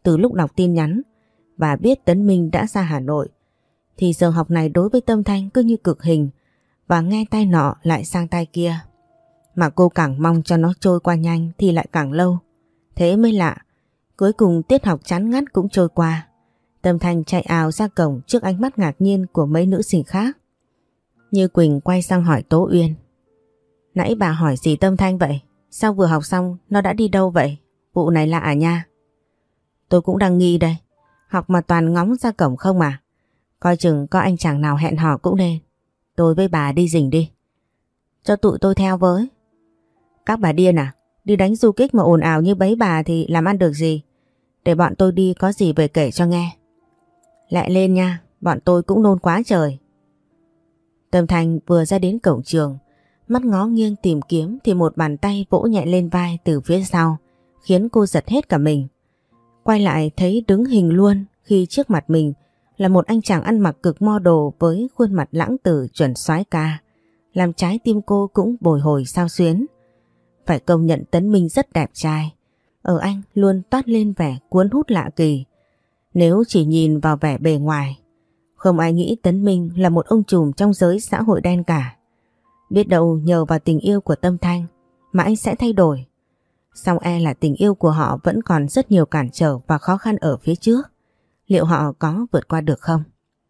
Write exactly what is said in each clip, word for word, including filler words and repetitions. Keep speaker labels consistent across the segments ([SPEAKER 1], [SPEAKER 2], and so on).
[SPEAKER 1] từ lúc đọc tin nhắn và biết Tấn Minh đã ra Hà Nội, thì giờ học này đối với Tâm Thanh cứ như cực hình, và nghe tay nọ lại sang tay kia. Mà cô càng mong cho nó trôi qua nhanh thì lại càng lâu. Thế mới lạ, cuối cùng tiết học chán ngắt cũng trôi qua. Tâm Thanh chạy ào ra cổng trước ánh mắt ngạc nhiên của mấy nữ sinh khác. Như Quỳnh quay sang hỏi Tố Uyên: Nãy bà hỏi gì Tâm Thanh vậy? Sao vừa học xong nó đã đi đâu vậy? Vụ này lạ à nha. Tôi cũng đang nghi đây. Học mà toàn ngóng ra cổng không à? Coi chừng có anh chàng nào hẹn hò cũng nên. Tôi với bà đi rình đi. Cho tụi tôi theo với. Các bà điên à? Đi đánh du kích mà ồn ào như bấy bà thì làm ăn được gì? Để bọn tôi đi có gì về kể cho nghe. Lại lên nha, bọn tôi cũng nôn quá trời. Tâm Thanh vừa ra đến cổng trường, mắt ngó nghiêng tìm kiếm thì một bàn tay vỗ nhẹ lên vai từ phía sau, khiến cô giật hết cả mình. Quay lại thấy đứng hình luôn khi trước mặt mình là một anh chàng ăn mặc cực model với khuôn mặt lãng tử chuẩn soái ca, làm trái tim cô cũng bồi hồi xao xuyến. Phải công nhận Tấn Minh rất đẹp trai, ở anh luôn toát lên vẻ cuốn hút lạ kỳ. Nếu chỉ nhìn vào vẻ bề ngoài, không ai nghĩ Tấn Minh là một ông trùm trong giới xã hội đen cả. Biết đâu nhờ vào tình yêu của Tâm Thanh mà anh sẽ thay đổi. Song e là tình yêu của họ vẫn còn rất nhiều cản trở và khó khăn ở phía trước. Liệu họ có vượt qua được không?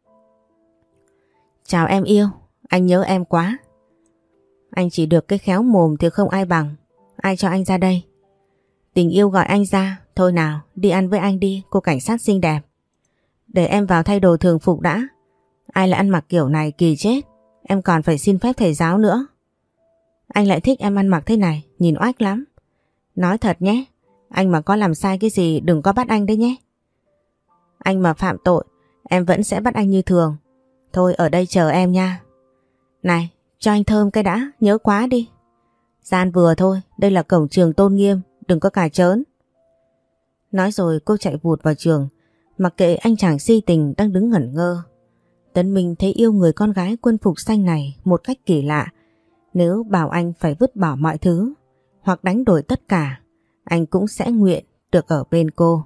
[SPEAKER 1] Chào em yêu, anh nhớ em quá. Anh chỉ được cái khéo mồm thì không ai bằng. Ai cho anh ra đây? Tình yêu gọi anh ra. Thôi nào, đi ăn với anh đi, cô cảnh sát xinh đẹp. Để em vào thay đồ thường phục đã. Ai lại ăn mặc kiểu này kỳ chết. Em còn phải xin phép thầy giáo nữa. Anh lại thích em ăn mặc thế này, nhìn oách lắm. Nói thật nhé, anh mà có làm sai cái gì đừng có bắt anh đấy nhé. Anh mà phạm tội, em vẫn sẽ bắt anh như thường. Thôi ở đây chờ em nha. Này, cho anh thơm cái đã, nhớ quá đi. Gian vừa thôi, đây là cổng trường tôn nghiêm, đừng có cà trớn. Nói rồi cô chạy vụt vào trường, mặc kệ anh chàng si tình đang đứng ngẩn ngơ. Tấn Minh thấy yêu người con gái quân phục xanh này một cách kỳ lạ. Nếu bảo anh phải vứt bỏ mọi thứ hoặc đánh đổi tất cả, anh cũng sẽ nguyện được ở bên cô.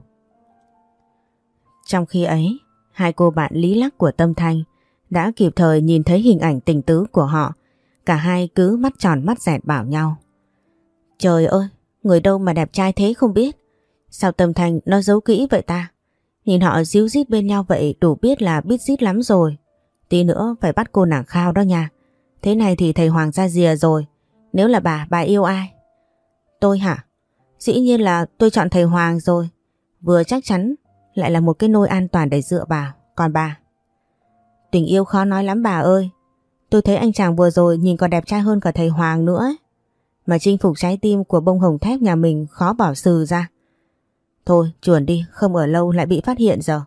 [SPEAKER 1] Trong khi ấy, hai cô bạn lý lắc của Tâm Thanh đã kịp thời nhìn thấy hình ảnh tình tứ của họ. Cả hai cứ mắt tròn mắt dẹt bảo nhau: Trời ơi, người đâu mà đẹp trai thế không biết. Sao Tâm Thanh nó giấu kỹ vậy ta? Nhìn họ díu dít bên nhau vậy đủ biết là biết dít lắm rồi. Tí nữa phải bắt cô nàng Khao đó nha. Thế này thì thầy Hoàng ra rìa rồi. Nếu là bà, bà yêu ai? Tôi hả? Dĩ nhiên là tôi chọn thầy Hoàng rồi. Vừa chắc chắn lại là một cái nôi an toàn để dựa vào. Còn bà? Tình yêu khó nói lắm bà ơi. Tôi thấy anh chàng vừa rồi nhìn còn đẹp trai hơn cả thầy Hoàng nữa ấy. Mà chinh phục trái tim của bông hồng thép nhà mình khó bỏ sừ ra. Thôi chuồn đi, không ở lâu lại bị phát hiện giờ.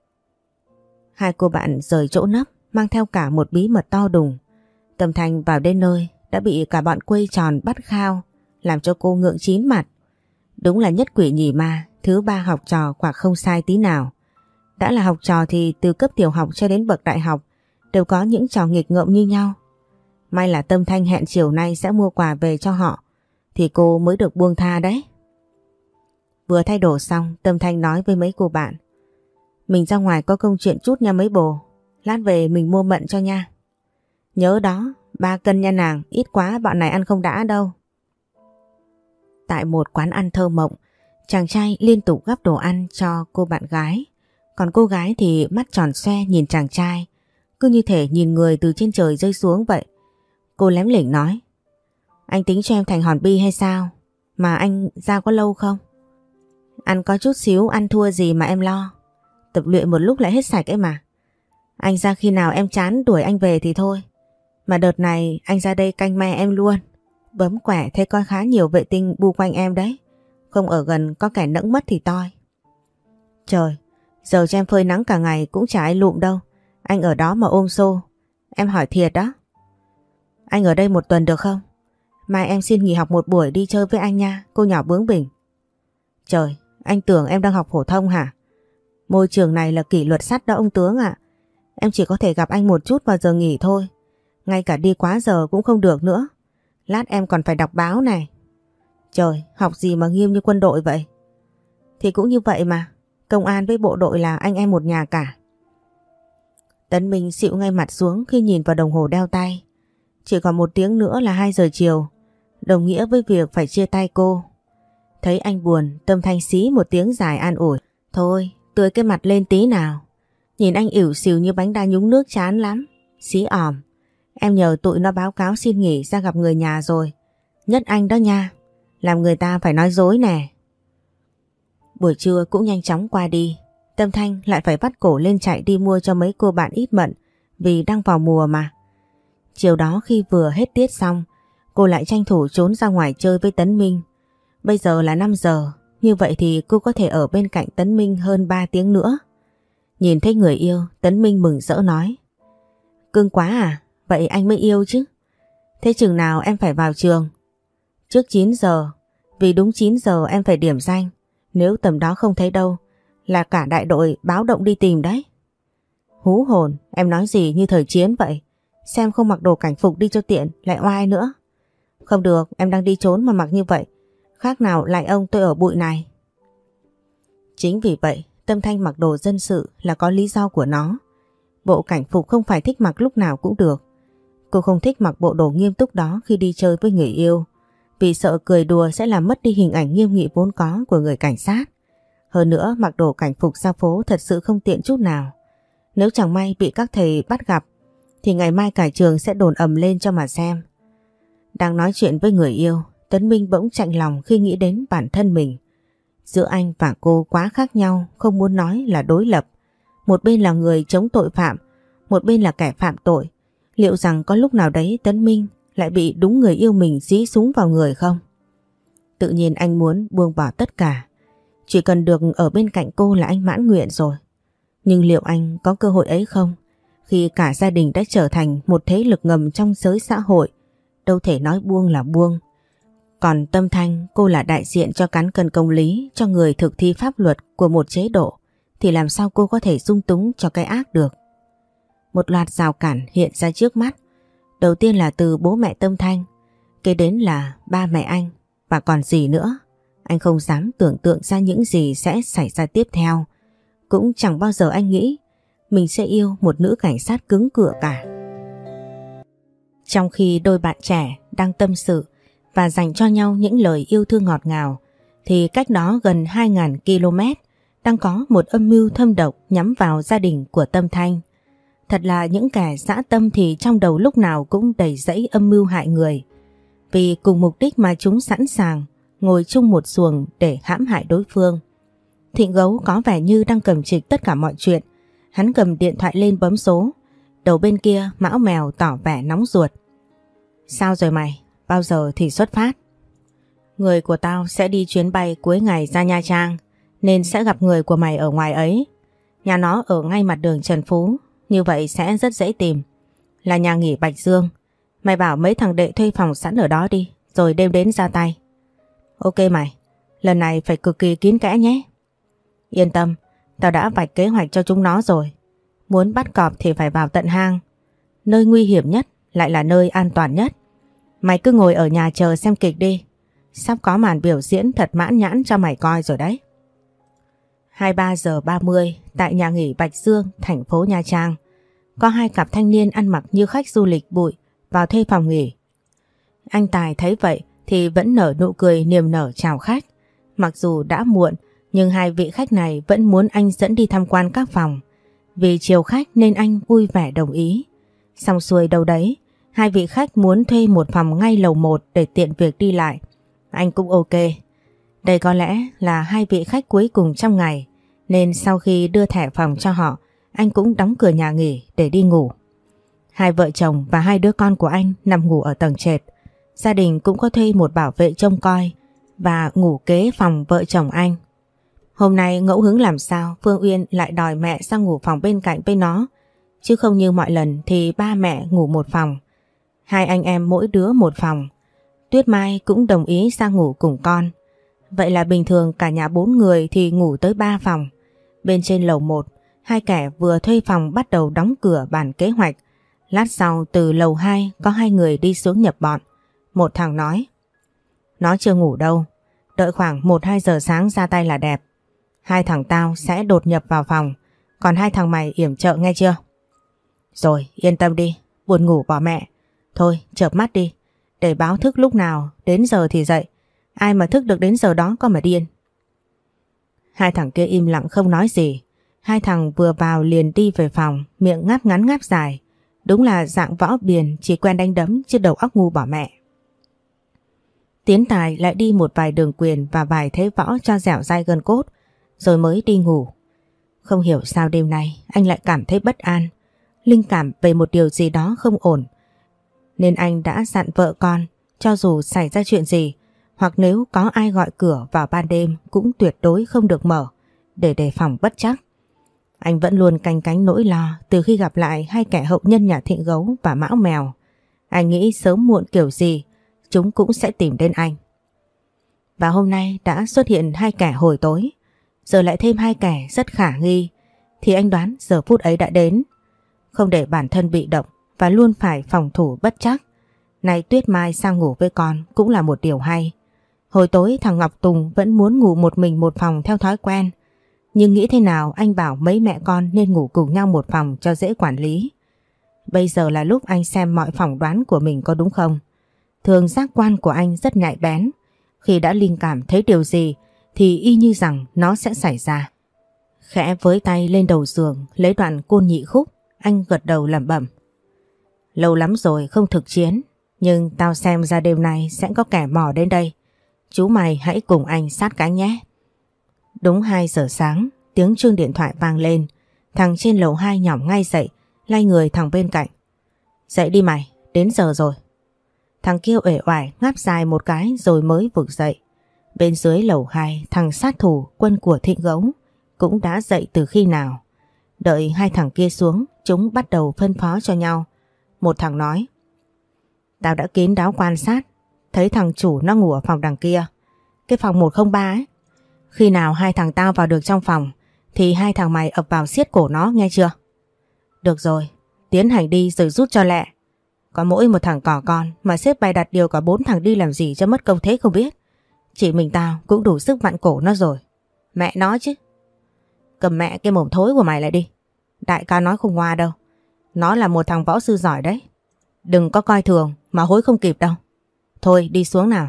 [SPEAKER 1] Hai cô bạn rời chỗ nấp, mang theo cả một bí mật to đùng. Tâm Thanh vào đến nơi đã bị cả bọn quây tròn bắt khao, làm cho cô ngượng chín mặt. Đúng là nhất quỷ nhì ma, thứ ba học trò quả không sai tí nào. Đã là học trò thì từ cấp tiểu học cho đến bậc đại học đều có những trò nghịch ngợm như nhau. May là Tâm Thanh hẹn chiều nay sẽ mua quà về cho họ, thì cô mới được buông tha đấy. Vừa thay đồ xong, Tâm Thanh nói với mấy cô bạn: Mình ra ngoài có công chuyện chút nha mấy bồ. Lát về mình mua mận cho nha. Nhớ đó, ba cân nha nàng, ít quá bọn này ăn không đã đâu. Tại một quán ăn thơ mộng, chàng trai liên tục gắp đồ ăn cho cô bạn gái. Còn cô gái thì mắt tròn xoe nhìn chàng trai, cứ như thể nhìn người từ trên trời rơi xuống vậy. Cô lém lỉnh nói: Anh tính cho em thành hòn bi hay sao? Mà anh ra có lâu không? Ăn có chút xíu, ăn thua gì mà em lo. Tập luyện một lúc lại hết sạch ấy mà. Anh ra khi nào em chán đuổi anh về thì thôi. Mà đợt này anh ra đây canh me em luôn. Bấm quẻ thấy có khá nhiều vệ tinh bu quanh em đấy. Không ở gần có kẻ nẫng mất thì toi. Trời, giờ cho em phơi nắng cả ngày cũng chả ai lụm đâu. Anh ở đó mà ôm xô. Em hỏi thiệt đó. Anh ở đây một tuần được không? Mai em xin nghỉ học một buổi đi chơi với anh nha, cô nhỏ bướng bỉnh. Trời, anh tưởng em đang học phổ thông hả? Môi trường này là kỷ luật sắt đó ông tướng ạ. Em chỉ có thể gặp anh một chút vào giờ nghỉ thôi. Ngay cả đi quá giờ cũng không được nữa. Lát em còn phải đọc báo này. Trời, học gì mà nghiêm như quân đội vậy? Thì cũng như vậy mà. công an với bộ đội là anh em một nhà cả. Tấn Minh xịu ngay mặt xuống khi nhìn vào đồng hồ đeo tay. Chỉ còn một tiếng nữa là hai giờ chiều, đồng nghĩa với việc phải chia tay cô. Thấy anh buồn, Tâm Thanh xí một tiếng dài an ủi. Thôi, tươi cái mặt lên tí nào. Nhìn anh ỉu xìu như bánh đa nhúng nước chán lắm. Xí ỏm. Em nhờ tụi nó báo cáo xin nghỉ ra gặp người nhà rồi. Nhất anh đó nha. Làm người ta phải nói dối nè. Buổi trưa cũng nhanh chóng qua đi. Tâm Thanh lại phải vắt cổ lên chạy đi mua cho mấy cô bạn ít mận vì đang vào mùa mà. Chiều đó khi vừa hết tiết xong, cô lại tranh thủ trốn ra ngoài chơi với Tấn Minh. Bây giờ là năm giờ, như vậy thì cô có thể ở bên cạnh Tấn Minh hơn ba tiếng nữa. Nhìn thấy người yêu, Tấn Minh mừng rỡ nói. Cưng quá à, vậy anh mới yêu chứ. Thế chừng nào em phải vào trường? Trước chín giờ, vì đúng chín giờ em phải điểm danh. Nếu tầm đó không thấy đâu, là cả đại đội báo động đi tìm đấy. Hú hồn, em nói gì như thời chiến vậy? Xem không mặc đồ cảnh phục đi cho tiện, lại oai nữa. Không được, em đang đi trốn mà mặc như vậy. Khác nào lại ông tôi ở bụi này. Chính vì vậy, Tâm Thanh mặc đồ dân sự là có lý do của nó. Bộ cảnh phục không phải thích mặc lúc nào cũng được. Cô không thích mặc bộ đồ nghiêm túc đó khi đi chơi với người yêu, vì sợ cười đùa sẽ làm mất đi hình ảnh nghiêm nghị vốn có của người cảnh sát. Hơn nữa, mặc đồ cảnh phục ra phố thật sự không tiện chút nào. Nếu chẳng may bị các thầy bắt gặp thì ngày mai cả trường sẽ đồn ầm lên cho mà xem. Đang nói chuyện với người yêu, Tấn Minh bỗng chạnh lòng khi nghĩ đến bản thân mình. Giữa anh và cô quá khác nhau, không muốn nói là đối lập. Một bên là người chống tội phạm, một bên là kẻ phạm tội. Liệu rằng có lúc nào đấy Tấn Minh lại bị đúng người yêu mình dí súng vào người không? Tự nhiên anh muốn buông bỏ tất cả. Chỉ cần được ở bên cạnh cô là anh mãn nguyện rồi. Nhưng liệu anh có cơ hội ấy không? Khi cả gia đình đã trở thành một thế lực ngầm trong giới xã hội, đâu thể nói buông là buông. Còn Tâm Thanh, cô là đại diện cho cán cân công lý, cho người thực thi pháp luật của một chế độ, thì làm sao cô có thể dung túng cho cái ác được? Một loạt rào cản hiện ra trước mắt. Đầu tiên là từ bố mẹ Tâm Thanh, kế đến là ba mẹ anh, và còn gì nữa. Anh không dám tưởng tượng ra những gì sẽ xảy ra tiếp theo. Cũng chẳng bao giờ anh nghĩ mình sẽ yêu một nữ cảnh sát cứng cựa cả. Trong khi đôi bạn trẻ đang tâm sự và dành cho nhau những lời yêu thương ngọt ngào, thì cách đó gần hai nghìn ki lô mét đang có một âm mưu thâm độc nhắm vào gia đình của Tâm Thanh. Thật là những kẻ dã tâm thì trong đầu lúc nào cũng đầy rẫy âm mưu hại người. Vì cùng mục đích mà chúng sẵn sàng ngồi chung một xuồng để hãm hại đối phương. Thịnh Gấu có vẻ như đang cầm trịch tất cả mọi chuyện. Hắn cầm điện thoại lên bấm số. Đầu bên kia Mão Mèo tỏ vẻ nóng ruột. Sao rồi mày? Bao giờ thì xuất phát? Người của tao sẽ đi chuyến bay cuối ngày ra Nha Trang, nên sẽ gặp người của mày ở ngoài ấy. Nhà nó ở ngay mặt đường Trần Phú, như vậy sẽ rất dễ tìm. Là nhà nghỉ Bạch Dương. Mày bảo mấy thằng đệ thuê phòng sẵn ở đó đi, rồi đêm đến ra tay. Ok mày, lần này phải cực kỳ kín kẽ nhé. Yên tâm, tao đã vạch kế hoạch cho chúng nó rồi. Muốn bắt cọp thì phải vào tận hang. Nơi nguy hiểm nhất lại là nơi an toàn nhất. Mày cứ ngồi ở nhà chờ xem kịch đi. Sắp có màn biểu diễn thật mãn nhãn cho mày coi rồi đấy. hai mươi ba giờ ba mươi tại nhà nghỉ Bạch Dương, thành phố Nha Trang, có hai cặp thanh niên ăn mặc như khách du lịch bụi vào thuê phòng nghỉ. Anh Tài thấy vậy thì vẫn nở nụ cười niềm nở chào khách. Mặc dù đã muộn, nhưng hai vị khách này vẫn muốn anh dẫn đi tham quan các phòng. Vì chiều khách nên anh vui vẻ đồng ý. Xong xuôi đâu đấy, hai vị khách muốn thuê một phòng ngay lầu một để tiện việc đi lại. Anh cũng ok. Đây có lẽ là hai vị khách cuối cùng trong ngày, nên sau khi đưa thẻ phòng cho họ, anh cũng đóng cửa nhà nghỉ để đi ngủ. Hai vợ chồng và hai đứa con của anh nằm ngủ ở tầng trệt. Gia đình cũng có thuê một bảo vệ trông coi và ngủ kế phòng vợ chồng anh. Hôm nay ngẫu hứng làm sao Phương Uyên lại đòi mẹ sang ngủ phòng bên cạnh với nó, chứ không như mọi lần thì ba mẹ ngủ một phòng, hai anh em mỗi đứa một phòng. Tuyết Mai cũng đồng ý sang ngủ cùng con. Vậy là bình thường cả nhà bốn người thì ngủ tới ba phòng. Bên trên lầu một, hai kẻ vừa thuê phòng bắt đầu đóng cửa bàn kế hoạch. Lát sau từ lầu hai có hai người đi xuống nhập bọn. Một thằng nói: Nó chưa ngủ đâu, đợi khoảng một hai giờ sáng ra tay là đẹp. Hai thằng tao sẽ đột nhập vào phòng, còn hai thằng mày yểm trợ nghe chưa? Rồi, yên tâm đi, buồn ngủ bỏ mẹ. Thôi, chợp mắt đi, để báo thức lúc nào, đến giờ thì dậy. Ai mà thức được đến giờ đó có mà điên. Hai thằng kia im lặng không nói gì. Hai thằng vừa vào liền đi về phòng, miệng ngáp ngắn ngáp dài. Đúng là dạng võ biền, chỉ quen đánh đấm chứ đầu óc ngu bỏ mẹ. Tiến Tài lại đi một vài đường quyền và vài thế võ cho dẻo dai gân cốt, rồi mới đi ngủ. Không hiểu sao đêm nay anh lại cảm thấy bất an, linh cảm về một điều gì đó không ổn. Nên anh đã dặn vợ con, cho dù xảy ra chuyện gì, hoặc nếu có ai gọi cửa vào ban đêm cũng tuyệt đối không được mở, để đề phòng bất trắc. Anh vẫn luôn canh cánh nỗi lo từ khi gặp lại hai kẻ hậu nhân nhà Thịnh Gấu và Mão Mèo. Anh nghĩ sớm muộn kiểu gì chúng cũng sẽ tìm đến anh. Và hôm nay đã xuất hiện hai kẻ hồi tối, giờ lại thêm hai kẻ rất khả nghi, thì anh đoán giờ phút ấy đã đến. Không để bản thân bị động và luôn phải phòng thủ bất trắc. Này Tuyết Mai sang ngủ với con cũng là một điều hay. Hồi tối thằng Ngọc Tùng vẫn muốn ngủ một mình một phòng theo thói quen. Nhưng nghĩ thế nào anh bảo mấy mẹ con nên ngủ cùng nhau một phòng cho dễ quản lý. Bây giờ là lúc anh xem mọi phỏng đoán của mình có đúng không. Thường giác quan của anh rất nhạy bén. Khi đã linh cảm thấy điều gì thì y như rằng nó sẽ xảy ra. Khẽ với tay lên đầu giường lấy đoạn côn nhị khúc, anh gật đầu lẩm bẩm. Lâu lắm rồi không thực chiến, nhưng tao xem ra đêm nay sẽ có kẻ mò đến đây. Chú mày hãy cùng anh sát cánh nhé. Đúng hai giờ sáng, tiếng chuông điện thoại vang lên. Thằng trên lầu hai nhỏm ngay dậy, lay người thằng bên cạnh. Dậy đi mày, đến giờ rồi. Thằng kia uể oải ngáp dài một cái rồi mới vực dậy. Bên dưới lầu hai, thằng sát thủ quân của Thịnh Gấu cũng đã dậy từ khi nào. Đợi hai thằng kia xuống, chúng bắt đầu phân phó cho nhau. Một thằng nói: Tao đã kín đáo quan sát, thấy thằng chủ nó ngủ ở phòng đằng kia, cái phòng một không ba ấy. Khi nào hai thằng tao vào được trong phòng thì hai thằng mày ập vào siết cổ nó nghe chưa? Được rồi, tiến hành đi rồi rút cho lẹ. Có mỗi một thằng cỏ con mà xếp bày đặt điều cả bốn thằng đi làm gì cho mất công thế không biết. Chỉ mình tao cũng đủ sức vặn cổ nó rồi. Mẹ nó chứ. Cầm mẹ cái mồm thối của mày lại đi. Đại ca nói không ngoa đâu. Nó là một thằng võ sư giỏi đấy. Đừng có coi thường mà hối không kịp đâu. Thôi đi xuống nào.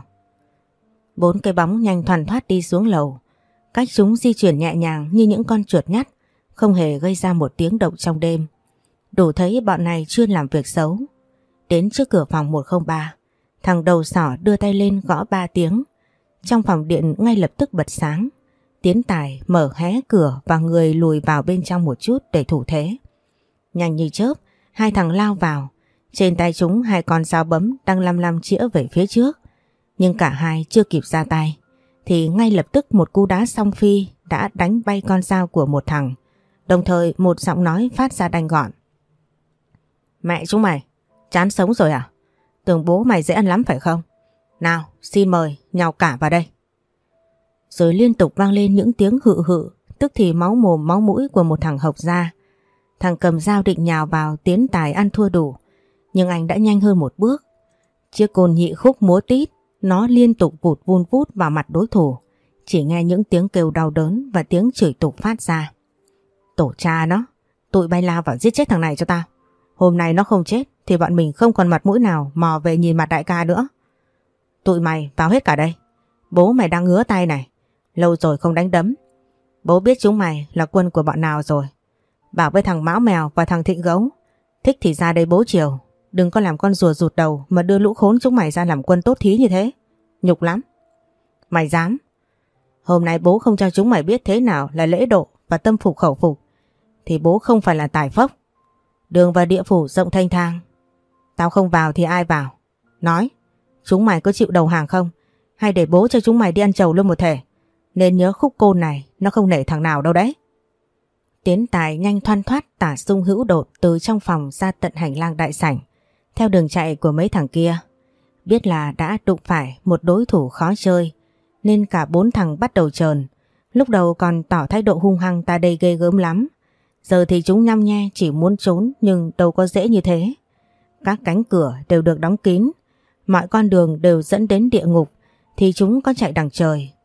[SPEAKER 1] Bốn cái bóng nhanh thoăn thoắt đi xuống lầu. Cách chúng di chuyển nhẹ nhàng như những con chuột nhắt, không hề gây ra một tiếng động trong đêm. Đủ thấy bọn này chuyên làm việc xấu. Đến trước cửa phòng một không ba, thằng đầu sỏ đưa tay lên gõ ba tiếng. Trong phòng điện ngay lập tức bật sáng. Tiến Tài mở hé cửa và người lùi vào bên trong một chút để thủ thế. Nhanh như chớp, hai thằng lao vào. Trên tay chúng hai con dao bấm đang lăm lăm chĩa về phía trước. Nhưng cả hai chưa kịp ra tay thì ngay lập tức một cú đá song phi đã đánh bay con dao của một thằng. Đồng thời một giọng nói phát ra đanh gọn. Mẹ chúng mày, chán sống rồi à? Tưởng bố mày dễ ăn lắm phải không? Nào, xin mời, nhào cả vào đây. Rồi liên tục vang lên những tiếng hự hự, tức thì máu mồm máu mũi của một thằng hộc ra. Thằng cầm dao định nhào vào Tiến Tài ăn thua đủ, nhưng anh đã nhanh hơn một bước. Chiếc côn nhị khúc múa tít, nó liên tục vụt vun vút vào mặt đối thủ. Chỉ nghe những tiếng kêu đau đớn và tiếng chửi tục phát ra. Tổ cha nó, tụi bay lao vào giết chết thằng này cho tao. Hôm nay nó không chết thì bọn mình không còn mặt mũi nào mò về nhìn mặt đại ca nữa. Tụi mày vào hết cả đây. Bố mày đang ngứa tay này. Lâu rồi không đánh đấm. Bố biết chúng mày là quân của bọn nào rồi. Bảo với thằng Mão Mèo và thằng Thịnh Gấu, thích thì ra đây bố chiều. Đừng có làm con rùa rụt đầu mà đưa lũ khốn chúng mày ra làm quân tốt thí như thế. Nhục lắm. Mày dám? Hôm nay bố không cho chúng mày biết thế nào là lễ độ và tâm phục khẩu phục thì bố không phải là tài phốc. Đường vào địa phủ rộng thanh thang. Tao không vào thì ai vào? Nói, chúng mày có chịu đầu hàng không? Hay để bố cho chúng mày đi ăn trầu luôn một thể? Nên nhớ khúc côn này nó không nể thằng nào đâu đấy. Tiến Tài nhanh thoăn thoắt tả sung hữu đột từ trong phòng ra tận hành lang đại sảnh, theo đường chạy của mấy thằng kia. Biết là đã đụng phải một đối thủ khó chơi, nên cả bốn thằng bắt đầu trờn. Lúc đầu còn tỏ thái độ hung hăng ta đây ghê gớm lắm. Giờ thì chúng nhăm nhe chỉ muốn trốn nhưng đâu có dễ như thế. Các cánh cửa đều được đóng kín, mọi con đường đều dẫn đến địa ngục thì chúng có chạy đằng trời.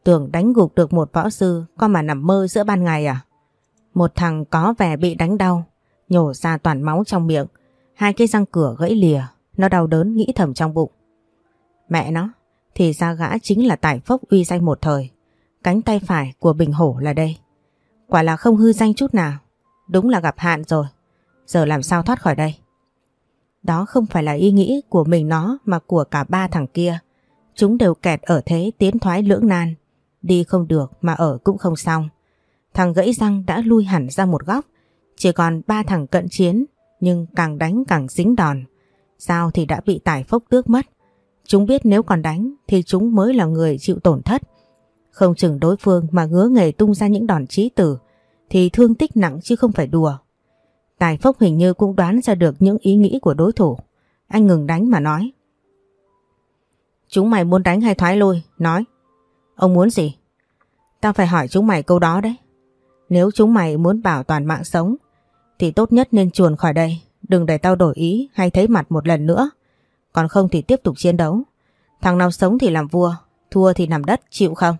[SPEAKER 1] Tưởng đánh gục được một võ sư, con mà nằm mơ giữa ban ngày à? Một thằng có vẻ bị đánh đau, nhổ ra toàn máu trong miệng, hai cái răng cửa gãy lìa. Nó đau đớn nghĩ thầm trong bụng. Mẹ nó, thì ra gã chính là Tài Phốc uy danh một thời, cánh tay phải của Bình Hổ là đây. Quả là không hư danh chút nào, đúng là gặp hạn rồi. Giờ làm sao thoát khỏi đây? Đó không phải là ý nghĩ của mình nó mà của cả ba thằng kia. Chúng đều kẹt ở thế tiến thoái lưỡng nan, đi không được mà ở cũng không xong. Thằng gãy răng đã lui hẳn ra một góc, chỉ còn ba thằng cận chiến, nhưng càng đánh càng dính đòn. Dao thì đã bị Tài Phốc tước mất. Chúng biết nếu còn đánh thì chúng mới là người chịu tổn thất. Không chừng đối phương mà ngứa nghề tung ra những đòn chí tử thì thương tích nặng chứ không phải đùa. Tài Phốc hình như cũng đoán ra được những ý nghĩ của đối thủ. Anh ngừng đánh mà nói. Chúng mày muốn đánh hay thoái lui? Nói. Ông muốn gì? Tao phải hỏi chúng mày câu đó đấy. Nếu chúng mày muốn bảo toàn mạng sống thì tốt nhất nên chuồn khỏi đây. Đừng để tao đổi ý hay thấy mặt một lần nữa. Còn không thì tiếp tục chiến đấu. Thằng nào sống thì làm vua, thua thì nằm đất, chịu không?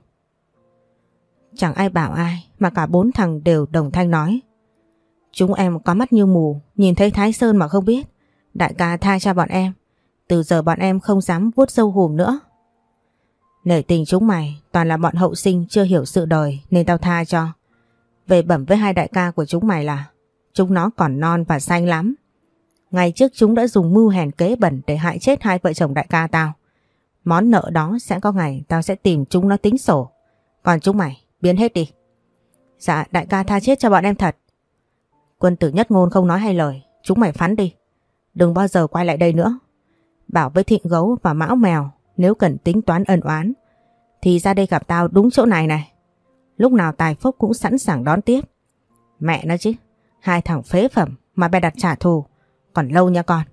[SPEAKER 1] Chẳng ai bảo ai mà cả bốn thằng đều đồng thanh nói. Chúng em có mắt như mù, nhìn thấy Thái Sơn mà không biết. Đại ca tha cho bọn em. Từ giờ bọn em không dám vuốt râu hùm nữa. Nể tình chúng mày, toàn là bọn hậu sinh chưa hiểu sự đời nên tao tha cho. Về bẩm với hai đại ca của chúng mày là chúng nó còn non và xanh lắm. Ngày trước chúng đã dùng mưu hèn kế bẩn để hại chết hai vợ chồng đại ca tao. Món nợ đó sẽ có ngày tao sẽ tìm chúng nó tính sổ. Còn chúng mày, biến hết đi. Dạ, đại ca tha chết cho bọn em thật. Quân tử nhất ngôn không nói hai lời, chúng mày phắn đi. Đừng bao giờ quay lại đây nữa. Bảo với Thịnh Gấu và Mão Mèo, nếu cần tính toán ân oán thì ra đây gặp tao đúng chỗ này này. Lúc nào Tài Phốc cũng sẵn sàng đón tiếp. Mẹ nó chứ, hai thằng phế phẩm mà bè đặt trả thù còn lâu nha con.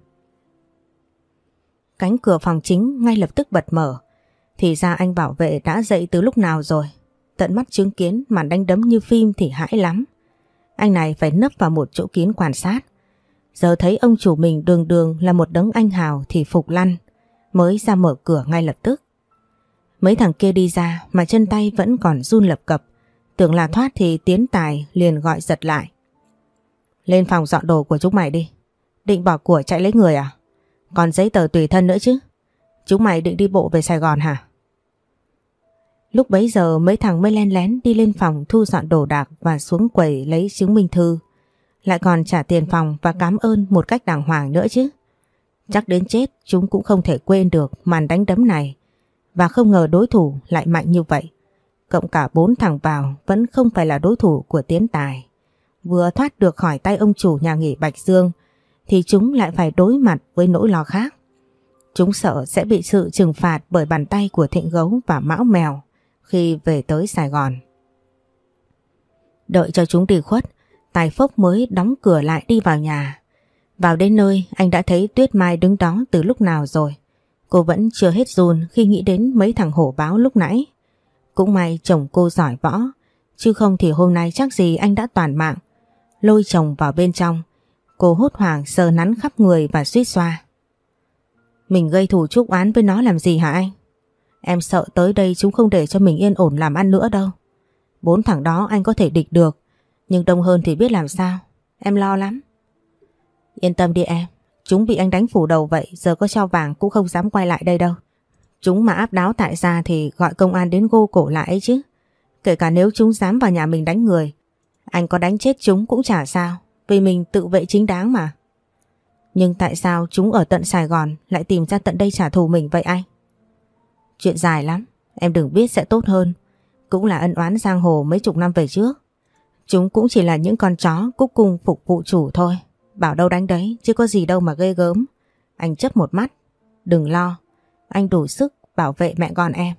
[SPEAKER 1] Cánh cửa phòng chính ngay lập tức bật mở. Thì ra anh bảo vệ đã dậy từ lúc nào rồi. Tận mắt chứng kiến màn đánh đấm như phim thì hãi lắm. Anh này phải nấp vào một chỗ kín quan sát. Giờ thấy ông chủ mình đường đường là một đấng anh hào thì phục lăn, mới ra mở cửa ngay lập tức. Mấy thằng kia đi ra mà chân tay vẫn còn run lập cập. Tưởng là thoát thì Tiến Tài liền gọi giật lại. Lên phòng dọn đồ của chúng mày đi. Định bỏ của chạy lấy người à? Còn giấy tờ tùy thân nữa chứ. Chúng mày định đi bộ về Sài Gòn hả? Lúc bấy giờ mấy thằng mới len lén đi lên phòng thu dọn đồ đạc và xuống quầy lấy chứng minh thư. Lại còn trả tiền phòng và cảm ơn một cách đàng hoàng nữa chứ. Chắc đến chết chúng cũng không thể quên được màn đánh đấm này. Và không ngờ đối thủ lại mạnh như vậy. Cộng cả bốn thằng vào vẫn không phải là đối thủ của Tiến Tài. Vừa thoát được khỏi tay ông chủ nhà nghỉ Bạch Dương thì chúng lại phải đối mặt với nỗi lo khác. Chúng sợ sẽ bị sự trừng phạt bởi bàn tay của Thịnh Gấu và Mão Mèo khi về tới Sài Gòn. Đợi cho chúng đi khuất, Tài Phốc mới đóng cửa lại đi vào nhà. Vào đến nơi anh đã thấy Tuyết Mai đứng đó từ lúc nào rồi. Cô vẫn chưa hết run khi nghĩ đến mấy thằng hổ báo lúc nãy. Cũng may chồng cô giỏi võ, chứ không thì hôm nay chắc gì anh đã toàn mạng. Lôi chồng vào bên trong, cô hốt hoảng sờ nắn khắp người và suýt xoa. Mình gây thù chuốc oán với nó làm gì hả anh? Em sợ tới đây chúng không để cho mình yên ổn làm ăn nữa đâu. Bốn thằng đó anh có thể địch được, nhưng đông hơn thì biết làm sao. Em lo lắm. Yên tâm đi em, chúng bị anh đánh phủ đầu vậy, giờ có cho vàng cũng không dám quay lại đây đâu. Chúng mà áp đáo tại gia thì gọi công an đến gô cổ lại ấy chứ. Kể cả nếu chúng dám vào nhà mình đánh người, anh có đánh chết chúng cũng chả sao, vì mình tự vệ chính đáng mà. Nhưng tại sao chúng ở tận Sài Gòn lại tìm ra tận đây trả thù mình vậy anh? Chuyện dài lắm, em đừng biết sẽ tốt hơn. Cũng là ân oán giang hồ mấy chục năm về trước. Chúng cũng chỉ là những con chó cúc cung phục vụ chủ thôi. Bảo đâu đánh đấy chứ có gì đâu mà ghê gớm. Anh chớp một mắt. Đừng lo, anh đủ sức bảo vệ mẹ con em.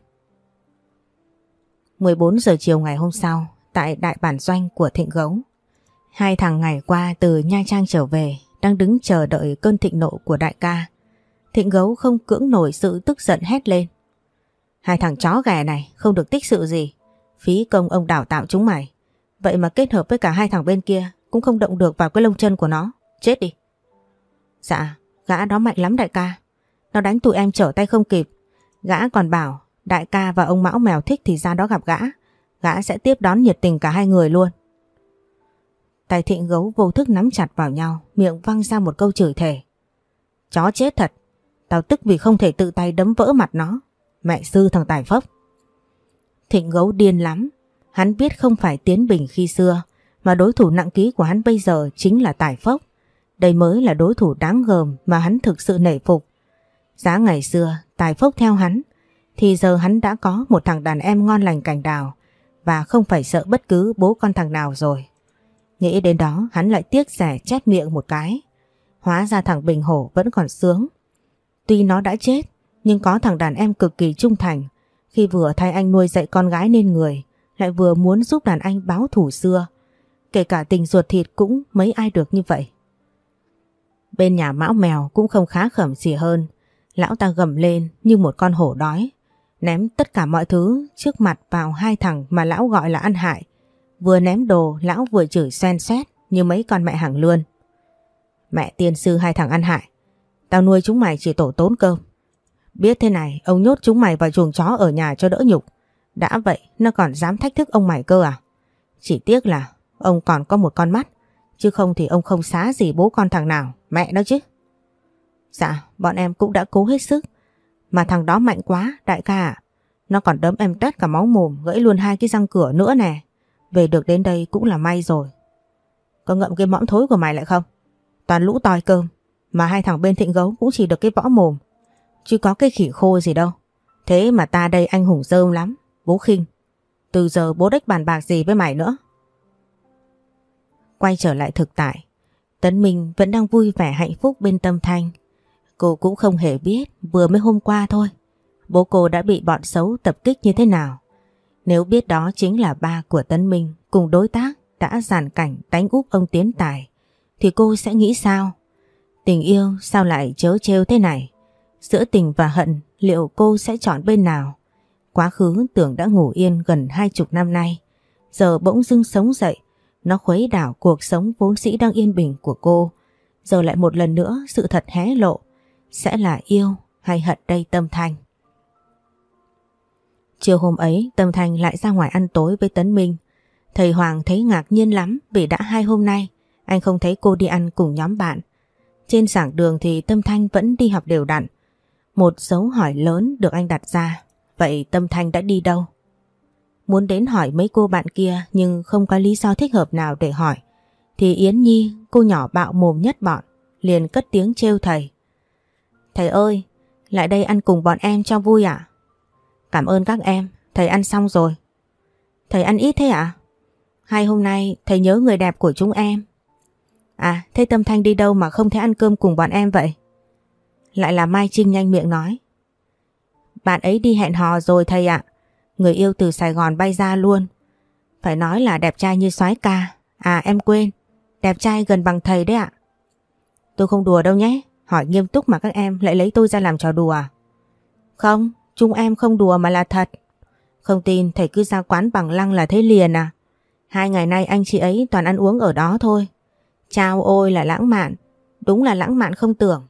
[SPEAKER 1] mười bốn giờ chiều ngày hôm sau, tại đại bản doanh của Thịnh Gấu, hai thằng ngày qua từ Nha Trang trở về đang đứng chờ đợi cơn thịnh nộ của đại ca. Thịnh Gấu không cưỡng nổi sự tức giận hét lên. Hai thằng chó ghẻ này không được tích sự gì. Phí công ông đào tạo chúng mày. Vậy mà kết hợp với cả hai thằng bên kia cũng không động được vào cái lông chân của nó. Chết đi. Dạ, gã đó mạnh lắm đại ca. Nó đánh tụi em trở tay không kịp. Gã còn bảo Đại ca và ông Mão Mèo thích thì ra đó gặp gã. Gã sẽ tiếp đón nhiệt tình cả hai người luôn. Tay Thịnh Gấu vô thức nắm chặt vào nhau, miệng văng ra một câu chửi thề. Chó chết thật, tao tức vì không thể tự tay đấm vỡ mặt nó. Mẹ sư thằng Tài Phốc. Thịnh Gấu điên lắm. Hắn biết không phải Tiến Bình khi xưa, mà đối thủ nặng ký của hắn bây giờ chính là Tài Phốc. Đây mới là đối thủ đáng gờm mà hắn thực sự nể phục. Giá ngày xưa Tài Phốc theo hắn, thì giờ hắn đã có một thằng đàn em ngon lành cành đào và không phải sợ bất cứ bố con thằng nào rồi. Nghĩ đến đó hắn lại tiếc rẻ chép miệng một cái. Hóa ra thằng Bình Hổ vẫn còn sướng. Tuy nó đã chết, nhưng có thằng đàn em cực kỳ trung thành, khi vừa thay anh nuôi dạy con gái nên người, lại vừa muốn giúp đàn anh báo thù xưa. Kể cả tình ruột thịt cũng mấy ai được như vậy. Bên nhà Mão Mèo cũng không khá khẩm gì hơn. Lão ta gầm lên như một con hổ đói, ném tất cả mọi thứ trước mặt vào hai thằng mà lão gọi là ăn hại. Vừa ném đồ, lão vừa chửi xoen xoét như mấy con mẹ hàng lươn. Mẹ tiên sư hai thằng ăn hại, tao nuôi chúng mày chỉ tổ tốn cơm. Biết thế này, ông nhốt chúng mày vào chuồng chó ở nhà cho đỡ nhục. Đã vậy, nó còn dám thách thức ông mày cơ à? Chỉ tiếc là ông còn có một con mắt, chứ không thì ông không xá gì bố con thằng nào, mẹ nó chứ. Dạ, bọn em cũng đã cố hết sức. Mà thằng đó mạnh quá, đại ca ạ. Nó còn đấm em tét cả máu mồm, gãy luôn hai cái răng cửa nữa nè. Về được đến đây cũng là may rồi. Có ngậm cái mõm thối của mày lại không? Toàn lũ toi cơm. Mà hai thằng bên Thịnh Gấu cũng chỉ được cái võ mồm, chứ có cái khỉ khô gì đâu. Thế mà ta đây anh hùng rơm lắm. Bố khinh. Từ giờ bố đếch bàn bạc gì với mày nữa. Quay trở lại thực tại, Tấn Minh vẫn đang vui vẻ hạnh phúc bên Tâm Thanh. Cô cũng không hề biết vừa mới hôm qua thôi, bố cô đã bị bọn xấu tập kích như thế nào. Nếu biết đó chính là ba của Tấn Minh cùng đối tác đã giàn cảnh đánh úp ông Tiến Tài, thì cô sẽ nghĩ sao? Tình yêu sao lại trớ trêu thế này? Giữa tình và hận liệu cô sẽ chọn bên nào? Quá khứ tưởng đã ngủ yên gần hai chục năm nay, giờ bỗng dưng sống dậy. Nó khuấy đảo cuộc sống vốn dĩ đang yên bình của cô. Giờ lại một lần nữa sự thật hé lộ. Sẽ là yêu hay hận đây Tâm Thanh? Chiều hôm ấy Tâm Thanh lại ra ngoài ăn tối với Tấn Minh. Thầy Hoàng thấy ngạc nhiên lắm vì đã hai hôm nay anh không thấy cô đi ăn cùng nhóm bạn. Trên giảng đường thì Tâm Thanh vẫn đi học đều đặn. Một dấu hỏi lớn được anh đặt ra. Vậy Tâm Thanh đã đi đâu? Muốn đến hỏi mấy cô bạn kia nhưng không có lý do thích hợp nào để hỏi, thì Yến Nhi, cô nhỏ bạo mồm nhất bọn, liền cất tiếng trêu thầy. Thầy ơi, lại đây ăn cùng bọn em cho vui ạ? Cảm ơn các em, thầy ăn xong rồi. Thầy ăn ít thế ạ? Hai hôm nay thầy nhớ người đẹp của chúng em. À, thế Tâm Thanh đi đâu mà không thể ăn cơm cùng bọn em vậy? Lại là Mai Trinh nhanh miệng nói. Bạn ấy đi hẹn hò rồi thầy ạ. Người yêu từ Sài Gòn bay ra luôn. Phải nói là đẹp trai như soái ca. À em quên, đẹp trai gần bằng thầy đấy ạ. Tôi không đùa đâu nhé. Hỏi nghiêm túc mà các em lại lấy tôi ra làm trò đùa à? Không, chúng em không đùa mà là thật. Không tin thầy cứ ra quán Bằng Lăng là thấy liền à. Hai ngày nay anh chị ấy toàn ăn uống ở đó thôi. Chao ôi là lãng mạn. Đúng là lãng mạn không tưởng.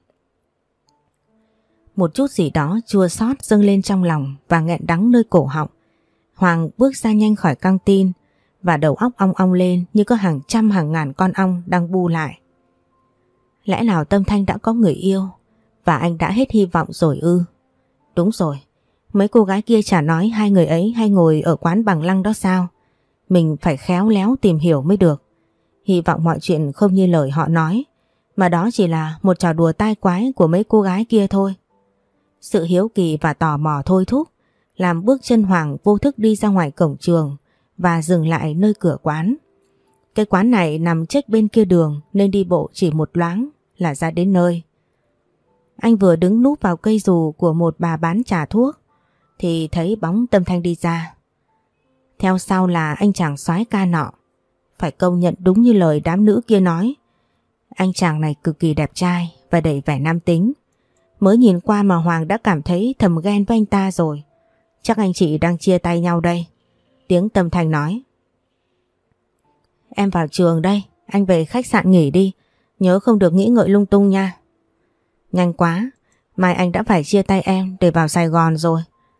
[SPEAKER 1] Một chút gì đó chua xót dâng lên trong lòng và nghẹn đắng nơi cổ họng. Hoàng bước ra nhanh khỏi căng tin và đầu óc ong ong lên như có hàng trăm hàng ngàn con ong đang bu lại. Lẽ nào Tâm Thanh đã có người yêu và anh đã hết hy vọng rồi ư? Đúng rồi, mấy cô gái kia chả nói hai người ấy hay ngồi ở quán Bằng Lăng đó sao? Mình phải khéo léo tìm hiểu mới được. Hy vọng mọi chuyện không như lời họ nói, mà đó chỉ là một trò đùa tai quái của mấy cô gái kia thôi. Sự hiếu kỳ và tò mò thôi thúc làm bước chân Hoàng vô thức đi ra ngoài cổng trường và dừng lại nơi cửa quán. Cái quán này nằm chếch bên kia đường nên đi bộ chỉ một loáng là ra đến nơi. Anh vừa đứng núp vào cây dù của một bà bán trà thuốc thì thấy bóng Tâm Thanh đi ra. Theo sau là anh chàng soái ca nọ. Phải công nhận đúng như lời đám nữ kia nói. Anh chàng này cực kỳ đẹp trai và đầy vẻ nam tính. Mới nhìn qua mà Hoàng đã cảm thấy thầm ghen với anh ta rồi. Chắc anh chị đang chia tay nhau đây. Tiếng Tâm Thanh nói. Em vào trường đây, anh về khách sạn nghỉ đi. Nhớ không được nghĩ ngợi lung tung nha. Nhanh quá, mai anh đã phải chia tay em để vào Sài Gòn rồi.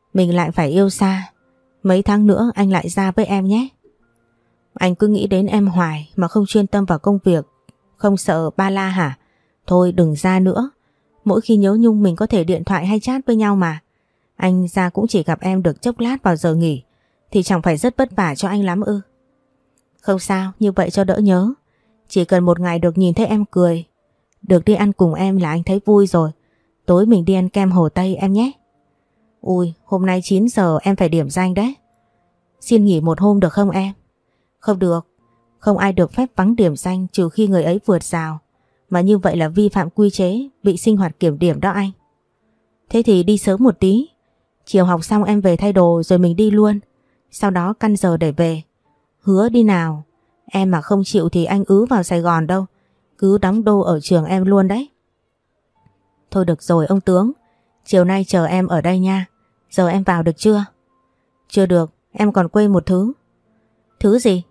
[SPEAKER 1] mình lại phải yêu xa. Mấy tháng nữa anh lại ra với em nhé. Anh cứ nghĩ đến em hoài mà không chuyên tâm vào công việc, không sợ ba la hả? Thôi đừng ra nữa. Mỗi khi nhớ nhung mình có thể điện thoại hay chat với nhau mà. Anh ra cũng chỉ gặp em được chốc lát vào giờ nghỉ, thì chẳng phải rất vất vả cho anh lắm ư? Không sao, như vậy cho đỡ nhớ. Chỉ cần một ngày được nhìn thấy em cười, được đi ăn cùng em là anh thấy vui rồi. Tối mình đi ăn kem Hồ Tây em nhé. Ui, hôm nay chín giờ em phải điểm danh đấy. Xin nghỉ một hôm được không em? Không được, không ai được phép vắng điểm danh trừ khi người ấy vượt rào. Mà như vậy là vi phạm quy chế, bị sinh hoạt kiểm điểm đó anh. Thế thì đi sớm một tí. Chiều học xong em về thay đồ rồi mình đi luôn. Sau đó căn giờ để về. Hứa đi nào. Em mà không chịu thì anh ứ vào Sài Gòn đâu. Cứ đóng đô ở trường em luôn đấy. Thôi được rồi ông tướng. Chiều nay chờ em ở đây nha. Giờ em vào được chưa? Chưa được, em còn quên một thứ. Thứ gì?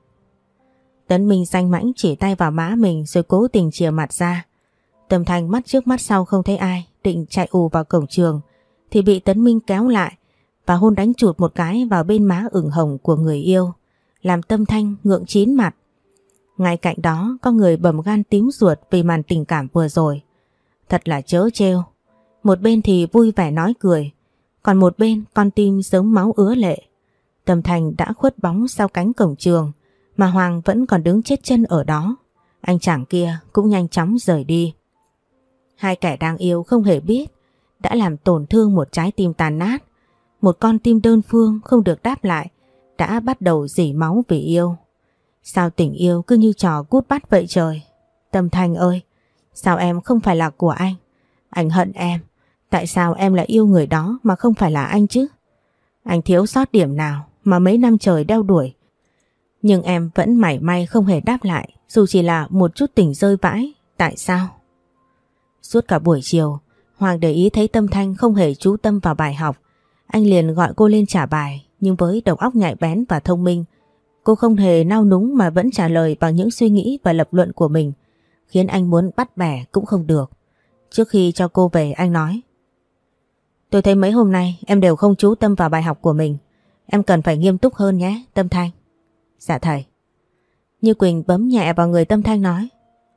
[SPEAKER 1] Tấn Minh danh mãnh chỉ tay vào má mình rồi cố tình chìa mặt ra. Tâm Thanh mắt trước mắt sau không thấy ai, định chạy ù vào cổng trường thì bị Tấn Minh kéo lại và hôn đánh chụt một cái vào bên má ửng hồng của người yêu, làm Tâm Thanh ngượng chín mặt. Ngay cạnh đó có người bầm gan tím ruột vì màn tình cảm vừa rồi. Thật là trớ trêu. Một bên thì vui vẻ nói cười, còn một bên con tim giống máu ứa lệ. Tâm Thanh đã khuất bóng sau cánh cổng trường mà Hoàng vẫn còn đứng chết chân ở đó. Anh chàng kia cũng nhanh chóng rời đi. Hai kẻ đang yêu không hề biết đã làm tổn thương một trái tim tàn nát. Một con tim đơn phương không được đáp lại đã bắt đầu rỉ máu vì yêu. Sao tình yêu cứ như trò cút bắt vậy trời? Tâm Thanh ơi, sao em không phải là của anh? Anh hận em. Tại sao em lại yêu người đó mà không phải là anh chứ? Anh thiếu sót điểm nào mà mấy năm trời đeo đuổi, nhưng em vẫn mảy may không hề đáp lại, dù chỉ là một chút tình rơi vãi. Tại sao? Suốt cả buổi chiều, Hoàng để ý thấy Tâm Thanh không hề chú tâm vào bài học. Anh liền gọi cô lên trả bài, nhưng với đầu óc nhạy bén và thông minh, cô không hề nao núng mà vẫn trả lời bằng những suy nghĩ và lập luận của mình, khiến anh muốn bắt bẻ cũng không được. Trước khi cho cô về, anh nói: Tôi thấy mấy hôm nay em đều không chú tâm vào bài học của mình. Em cần phải nghiêm túc hơn nhé, Tâm Thanh. Dạ thầy. Như Quỳnh bấm nhẹ vào người Tâm Thanh nói: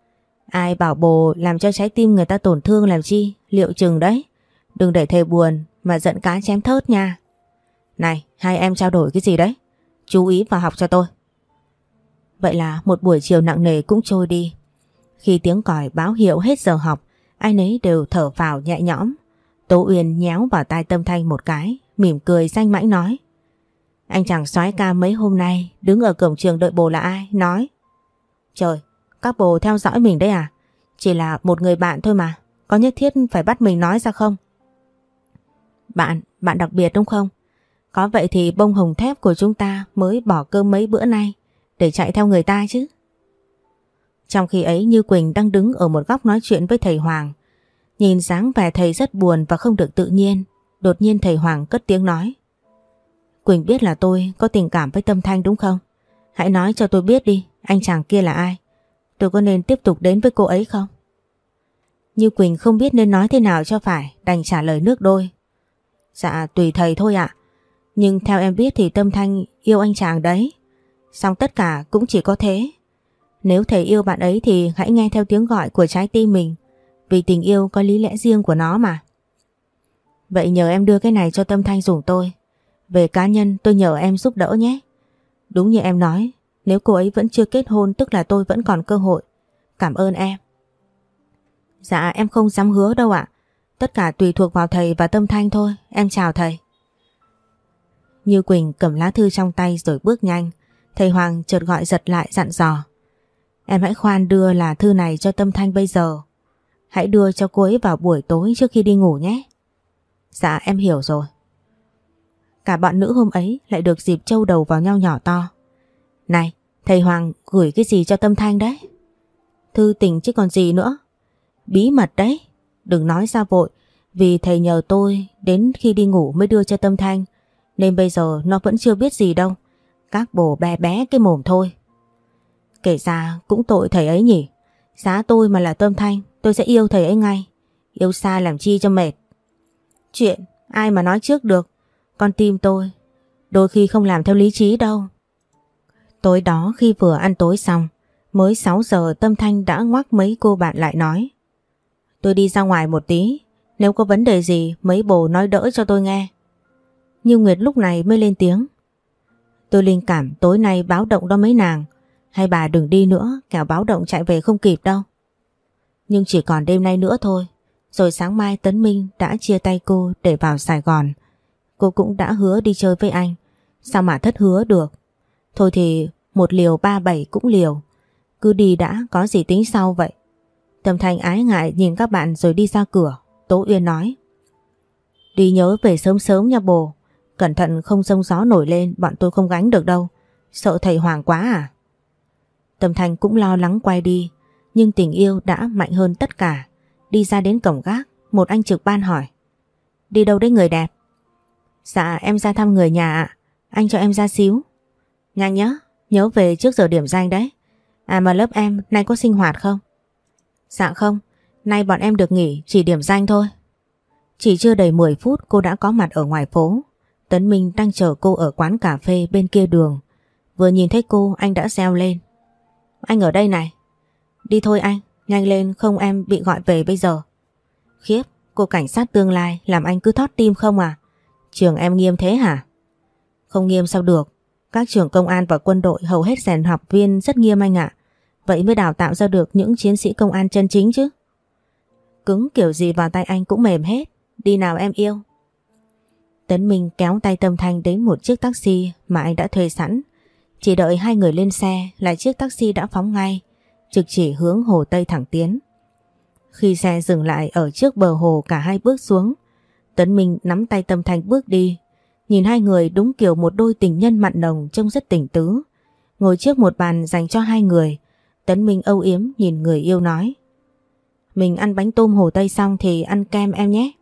[SPEAKER 1] Ai bảo bồ làm cho trái tim người ta tổn thương làm chi, liệu chừng đấy. Đừng để thầy buồn mà giận cá chém thớt nha. Này, hai em trao đổi cái gì đấy? Chú ý vào học cho tôi. Vậy là một buổi chiều nặng nề cũng trôi đi. Khi tiếng còi báo hiệu hết giờ học, ai nấy đều thở phào nhẹ nhõm. Tố Uyên nhéo vào tai Tâm Thanh một cái, mỉm cười danh mãnh nói: Anh chàng soái ca mấy hôm nay đứng ở cổng trường đợi bồ là ai? Nói. Trời, các bồ theo dõi mình đấy à? Chỉ là một người bạn thôi mà, có nhất thiết phải bắt mình nói ra không? Bạn, bạn đặc biệt đúng không? Có vậy thì bông hồng thép của chúng ta mới bỏ cơm mấy bữa nay để chạy theo người ta chứ. Trong khi ấy Như Quỳnh đang đứng ở một góc nói chuyện với thầy Hoàng. Nhìn dáng vẻ thầy rất buồn và không được tự nhiên. Đột nhiên thầy Hoàng cất tiếng nói: Quỳnh biết là tôi có tình cảm với Tâm Thanh đúng không? Hãy nói cho tôi biết đi, anh chàng kia là ai? Tôi có nên tiếp tục đến với cô ấy không? Như Quỳnh không biết nên nói thế nào cho phải, đành trả lời nước đôi: Dạ tùy thầy thôi ạ. Nhưng theo em biết thì Tâm Thanh yêu anh chàng đấy. Xong tất cả cũng chỉ có thế. Nếu thầy yêu bạn ấy thì hãy nghe theo tiếng gọi của trái tim mình, vì tình yêu có lý lẽ riêng của nó mà. Vậy nhờ em đưa cái này cho Tâm Thanh giùm tôi. Về cá nhân tôi nhờ em giúp đỡ nhé. Đúng như em nói, nếu cô ấy vẫn chưa kết hôn tức là tôi vẫn còn cơ hội. Cảm ơn em. Dạ em không dám hứa đâu ạ. Tất cả tùy thuộc vào thầy và Tâm Thanh thôi. Em chào thầy. Như Quỳnh cầm lá thư trong tay rồi bước nhanh. Thầy Hoàng chợt gọi giật lại dặn dò: Em hãy khoan đưa lá thư này cho Tâm Thanh bây giờ. Hãy đưa cho cô ấy vào buổi tối trước khi đi ngủ nhé. Dạ em hiểu rồi. Cả bọn nữ hôm ấy lại được dịp trâu đầu vào nhau nhỏ to. Này, thầy Hoàng gửi cái gì cho Tâm Thanh đấy? Thư tình chứ còn gì nữa. Bí mật đấy. Đừng nói ra vội, vì thầy nhờ tôi đến khi đi ngủ mới đưa cho Tâm Thanh, nên bây giờ nó vẫn chưa biết gì đâu. Các bồ bé bé cái mồm thôi. Kể ra cũng tội thầy ấy nhỉ. Giá tôi mà là Tâm Thanh, tôi sẽ yêu thầy ấy ngay. Yêu xa làm chi cho mệt. Chuyện ai mà nói trước được. con tim tôi đôi khi không làm theo lý trí đâu. Tối đó khi vừa ăn tối xong, mới sáu giờ Tâm Thanh đã ngoắc mấy cô bạn lại nói: tôi đi ra ngoài một tí, nếu có vấn đề gì mấy bồ nói đỡ cho tôi nghe. Như Nguyệt lúc này mới lên tiếng: tôi linh cảm tối nay báo động đó mấy nàng, hay bà đừng đi nữa kẻo báo động chạy về không kịp đâu. Nhưng chỉ còn đêm nay nữa thôi, rồi sáng mai Tấn Minh đã chia tay cô để vào Sài Gòn. Cô cũng đã hứa đi chơi với anh, sao mà thất hứa được. Thôi thì một liều ba bảy cũng liều, cứ đi đã, có gì tính sau vậy. Tâm Thanh ái ngại nhìn các bạn rồi đi ra cửa. Tố Uyên nói: đi nhớ về sớm sớm nha bồ, cẩn thận không giông gió nổi lên, bọn tôi không gánh được đâu, sợ thầy Hoàng quá à. Tâm Thanh cũng lo lắng quay đi, nhưng tình yêu đã mạnh hơn tất cả. Đi ra đến cổng gác, một anh trực ban hỏi: đi đâu đấy người đẹp? Dạ em ra thăm người nhà ạ, anh cho em ra xíu. Nhanh nhá, nhớ về trước giờ điểm danh đấy. À mà lớp em nay có sinh hoạt không? Dạ không, nay bọn em được nghỉ, chỉ điểm danh thôi. Chỉ chưa đầy mười phút cô đã có mặt ở ngoài phố. Tấn Minh đang chờ cô ở quán cà phê bên kia đường. Vừa nhìn thấy cô anh đã reo lên: anh ở đây này. Đi thôi anh, nhanh lên không em bị gọi về bây giờ. Khiếp, cô cảnh sát tương lai làm anh cứ thót tim không à? Trường em nghiêm thế hả? Không nghiêm sao được, các trường công an và quân đội hầu hết rèn học viên rất nghiêm anh ạ. Vậy mới đào tạo ra được những chiến sĩ công an chân chính chứ. Cứng kiểu gì vào tay anh cũng mềm hết. Đi nào em yêu. Tấn Minh kéo tay Tâm Thanh đến một chiếc taxi mà anh đã thuê sẵn. Chỉ đợi hai người lên xe là chiếc taxi đã phóng ngay, trực chỉ hướng Hồ Tây thẳng tiến. Khi xe dừng lại ở trước bờ hồ, cả hai bước xuống. Tấn Minh nắm tay Tâm Thanh bước đi. Nhìn hai người đúng kiểu một đôi tình nhân mặn nồng, trông rất tình tứ. Ngồi trước một bàn dành cho hai người, Tấn Minh âu yếm nhìn người yêu nói: mình ăn bánh tôm Hồ Tây xong thì ăn kem em nhé.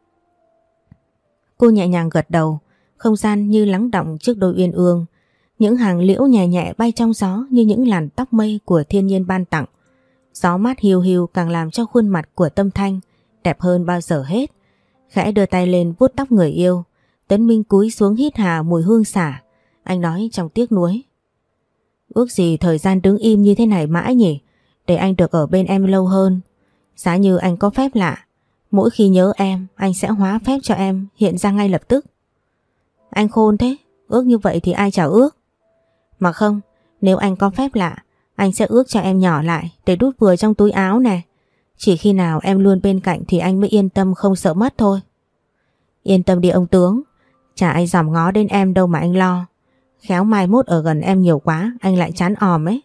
[SPEAKER 1] Cô nhẹ nhàng gật đầu, không gian như lắng đọng trước đôi uyên ương. Những hàng liễu nhẹ nhẹ bay trong gió như những làn tóc mây của thiên nhiên ban tặng. Gió mát hiu hiu càng làm cho khuôn mặt của Tâm Thanh đẹp hơn bao giờ hết. Khẽ đưa tay lên vuốt tóc người yêu, Tấn Minh cúi xuống hít hà mùi hương xả. Anh nói trong tiếc nuối: ước gì thời gian đứng im như thế này mãi nhỉ, để anh được ở bên em lâu hơn. Giá như anh có phép lạ, mỗi khi nhớ em anh sẽ hóa phép cho em hiện ra ngay lập tức. Anh khôn thế, ước như vậy thì ai chả ước. Mà không, nếu anh có phép lạ, anh sẽ ước cho em nhỏ lại để đút vừa trong túi áo nè. Chỉ khi nào em luôn bên cạnh thì anh mới yên tâm không sợ mất thôi. Yên tâm đi ông tướng, chả ai dòm ngó đến em đâu mà anh lo. Khéo mai mốt ở gần em nhiều quá anh lại chán òm ấy.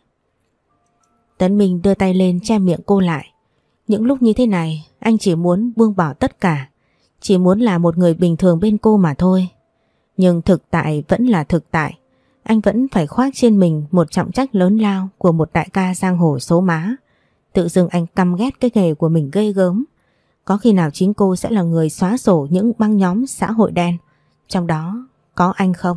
[SPEAKER 1] Tấn Minh đưa tay lên che miệng cô lại. Những lúc như thế này anh chỉ muốn buông bỏ tất cả, chỉ muốn là một người bình thường bên cô mà thôi. Nhưng thực tại vẫn là thực tại. Anh vẫn phải khoác trên mình một trọng trách lớn lao của một đại ca giang hồ số má. Tự dưng anh căm ghét cái nghề của mình ghê gớm. Có khi nào chính cô sẽ là người xóa sổ những băng nhóm xã hội đen, trong đó có anh không?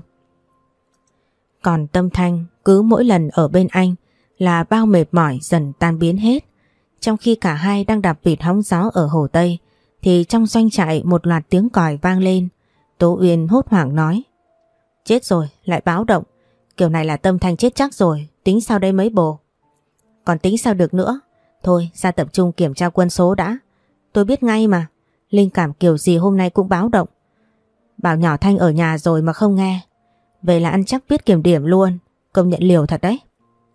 [SPEAKER 1] Còn Tâm Thanh cứ mỗi lần ở bên anh là bao mệt mỏi dần tan biến hết. Trong khi cả hai đang đạp vịt hóng gió ở Hồ Tây thì trong doanh trại một loạt tiếng còi vang lên. Tố Uyên hốt hoảng nói: chết rồi, lại báo động. Kiểu này là Tâm Thanh chết chắc rồi, tính sao đây mấy bồ? Còn tính sao được nữa. Thôi ra tập trung kiểm tra quân số đã. Tôi biết ngay mà, linh cảm kiểu gì hôm nay cũng báo động. Bảo nhỏ Thanh ở nhà rồi mà không nghe. Vậy là ăn chắc biết kiểm điểm luôn. Công nhận liều thật đấy.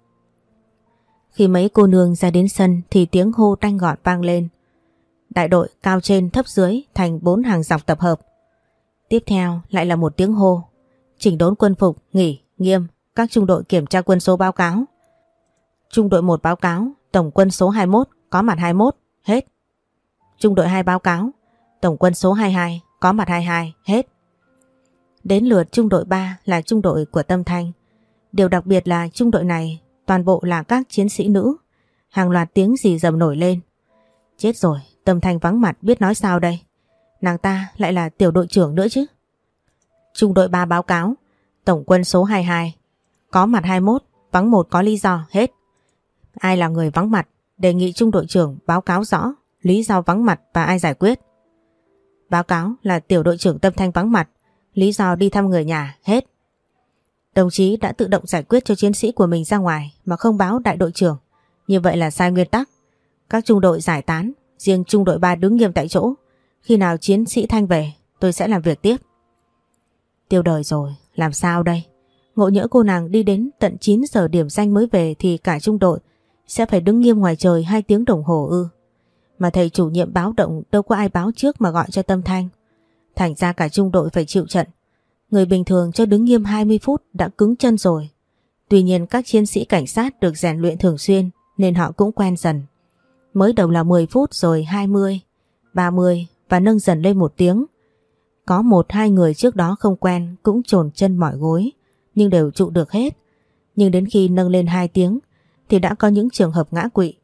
[SPEAKER 1] Khi mấy cô nương ra đến sân thì tiếng hô tanh gọn vang lên: đại đội cao trên thấp dưới thành bốn hàng dọc tập hợp. Tiếp theo lại là một tiếng hô: chỉnh đốn quân phục, nghỉ, nghiêm, các trung đội kiểm tra quân số báo cáo. Trung đội một báo cáo, tổng quân số hai mươi mốt, có mặt hai mươi mốt, hết. Trung đội hai báo cáo, tổng quân số hai mươi hai, có mặt hai mươi hai, hết. Đến lượt trung đội ba là trung đội của Tâm Thanh. Điều đặc biệt là trung đội này toàn bộ là các chiến sĩ nữ. Hàng loạt tiếng rì rầm nổi lên. Chết rồi, Tâm Thanh vắng mặt biết nói sao đây. Nàng ta lại là tiểu đội trưởng nữa chứ. Trung đội ba báo cáo, tổng quân số hai mươi hai, có mặt hai mươi mốt, vắng một có lý do, hết. Ai là người vắng mặt, đề nghị trung đội trưởng báo cáo rõ lý do vắng mặt và ai giải quyết. Báo cáo là tiểu đội trưởng Tâm Thanh vắng mặt, lý do đi thăm người nhà, hết. Đồng chí đã tự động giải quyết cho chiến sĩ của mình ra ngoài mà không báo đại đội trưởng. Như vậy là sai nguyên tắc. Các trung đội giải tán, riêng trung đội ba đứng nghiêm tại chỗ. Khi nào chiến sĩ Thanh về, tôi sẽ làm việc tiếp. Tiêu đời rồi, làm sao đây? Ngộ nhỡ cô nàng đi đến tận chín giờ điểm danh mới về thì cả trung đội sẽ phải đứng nghiêm ngoài trời hai tiếng đồng hồ ư. Mà thầy chủ nhiệm báo động đâu có ai báo trước mà gọi cho Tâm Thanh. Thành ra cả trung đội phải chịu trận. Người bình thường cho đứng nghiêm hai mươi phút đã cứng chân rồi. Tuy nhiên các chiến sĩ cảnh sát được rèn luyện thường xuyên nên họ cũng quen dần. Mới đầu là mười phút rồi hai mươi, ba mươi và nâng dần lên một tiếng. Có một hai người trước đó không quen cũng chồn chân mỏi gối nhưng đều trụ được hết. Nhưng đến khi nâng lên hai tiếng thì đã có những trường hợp ngã quỵ.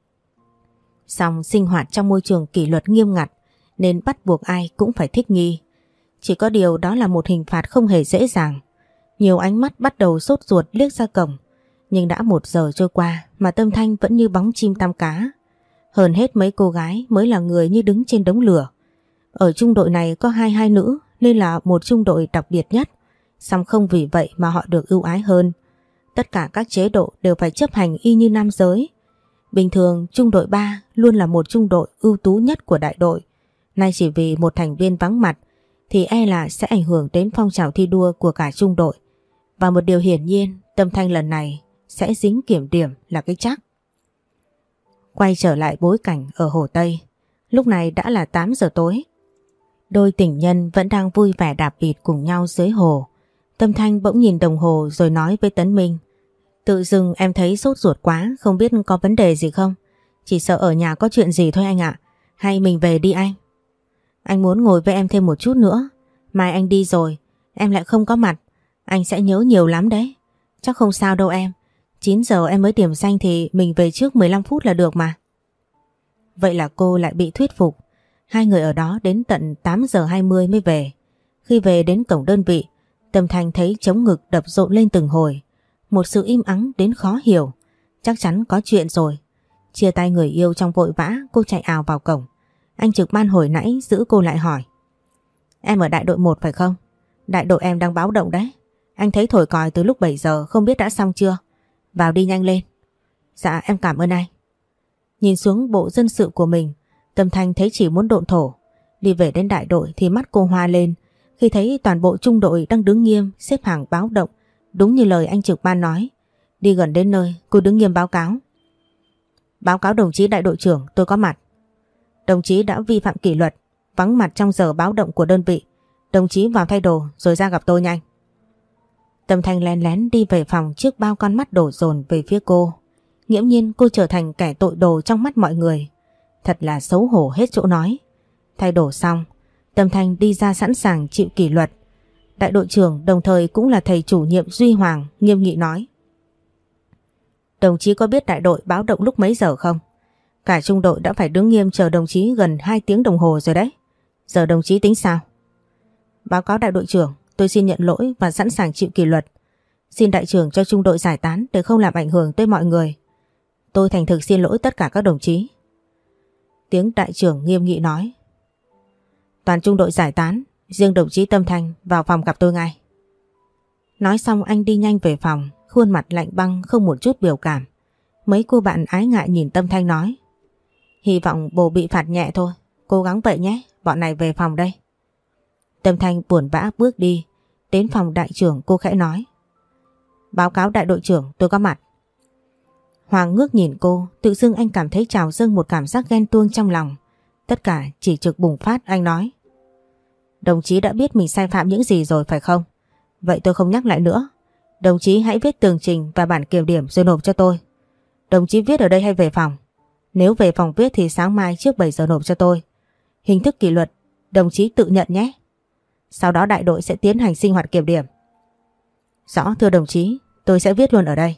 [SPEAKER 1] Song sinh hoạt trong môi trường kỷ luật nghiêm ngặt nên bắt buộc ai cũng phải thích nghi. Chỉ có điều đó là một hình phạt không hề dễ dàng. Nhiều ánh mắt bắt đầu sốt ruột liếc ra cổng. Nhưng đã một giờ trôi qua mà Tâm Thanh vẫn như bóng chim tăm cá. Hơn hết mấy cô gái mới là người như đứng trên đống lửa. Ở trung đội này có hai hai nữ nên là một trung đội đặc biệt nhất. Song không vì vậy mà họ được ưu ái hơn. Tất cả các chế độ đều phải chấp hành y như nam giới. Bình thường trung đội ba luôn là một trung đội ưu tú nhất của đại đội. Nay chỉ vì một thành viên vắng mặt thì e là sẽ ảnh hưởng đến phong trào thi đua của cả trung đội. Và một điều hiển nhiên, Tâm Thanh lần này sẽ dính kiểm điểm là cái chắc. Quay trở lại bối cảnh ở Hồ Tây, lúc này đã là tám giờ tối. Đôi tình nhân vẫn đang vui vẻ đạp vịt cùng nhau dưới hồ. Tâm Thanh bỗng nhìn đồng hồ rồi nói với Tấn Minh: Tự dưng em thấy sốt ruột quá, không biết có vấn đề gì không? Chỉ sợ ở nhà có chuyện gì thôi anh ạ. Hay mình về đi anh? Anh muốn ngồi với em thêm một chút nữa. Mai anh đi rồi, em lại không có mặt. Anh sẽ nhớ nhiều lắm đấy. Chắc không sao đâu em. chín giờ em mới điểm danh thì mình về trước mười lăm phút là được mà. Vậy là cô lại bị thuyết phục. Hai người ở đó đến tận tám giờ hai mươi mới về. Khi về đến cổng đơn vị, Tâm Thanh thấy trống ngực đập rộn lên từng hồi. Một sự im ắng đến khó hiểu. Chắc chắn có chuyện rồi. Chia tay người yêu trong vội vã, cô chạy ào vào cổng. Anh trực ban hồi nãy giữ cô lại hỏi: Em ở đại đội một phải không? Đại đội em đang báo động đấy. Anh thấy thổi còi từ lúc bảy giờ, không biết đã xong chưa? Vào đi nhanh lên. Dạ em cảm ơn anh. Nhìn xuống bộ dân sự của mình, Tâm Thanh thấy chỉ muốn độn thổ. Đi về đến đại đội thì mắt cô hoa lên khi thấy toàn bộ trung đội đang đứng nghiêm xếp hàng báo động. Đúng như lời anh trực ban nói. Đi gần đến nơi, cô đứng nghiêm báo cáo: Báo cáo đồng chí đại đội trưởng, tôi có mặt. Đồng chí đã vi phạm kỷ luật, vắng mặt trong giờ báo động của đơn vị. Đồng chí vào thay đồ rồi ra gặp tôi nhanh. Tâm Thanh lén lén đi về phòng trước bao con mắt đổ dồn về phía cô. Nghiễm nhiên cô trở thành kẻ tội đồ trong mắt mọi người. Thật là xấu hổ hết chỗ nói. Thay đồ xong, Tâm Thanh đi ra sẵn sàng chịu kỷ luật. Đại đội trưởng đồng thời cũng là thầy chủ nhiệm Duy Hoàng nghiêm nghị nói: Đồng chí có biết đại đội báo động lúc mấy giờ không? Cả trung đội đã phải đứng nghiêm chờ đồng chí gần hai tiếng đồng hồ rồi đấy. Giờ đồng chí tính sao? Báo cáo đại đội trưởng, tôi xin nhận lỗi và sẵn sàng chịu kỷ luật. Xin đại trưởng cho trung đội giải tán để không làm ảnh hưởng tới mọi người. Tôi thành thực xin lỗi tất cả các đồng chí. Tiếng đại trưởng nghiêm nghị nói: Toàn trung đội giải tán, riêng đồng chí Tâm Thanh vào phòng gặp tôi ngay. Nói xong anh đi nhanh về phòng, khuôn mặt lạnh băng không một chút biểu cảm. Mấy cô bạn ái ngại nhìn Tâm Thanh nói: Hy vọng bồ bị phạt nhẹ thôi, cố gắng vậy nhé, bọn này về phòng đây. Tâm Thanh buồn bã bước đi. Đến phòng đại trưởng cô khẽ nói: Báo cáo đại đội trưởng, tôi có mặt. Hoàng ngước nhìn cô, tự dưng anh cảm thấy trào dâng một cảm giác ghen tuông trong lòng. Tất cả chỉ trực bùng phát. Anh nói: Đồng chí đã biết mình sai phạm những gì rồi phải không? Vậy tôi không nhắc lại nữa. Đồng chí hãy viết tường trình và bản kiểm điểm rồi nộp cho tôi. Đồng chí viết ở đây hay về phòng? Nếu về phòng viết thì sáng mai trước bảy giờ nộp cho tôi. Hình thức kỷ luật đồng chí tự nhận nhé. Sau đó đại đội sẽ tiến hành sinh hoạt kiểm điểm. Rõ thưa đồng chí, tôi sẽ viết luôn ở đây.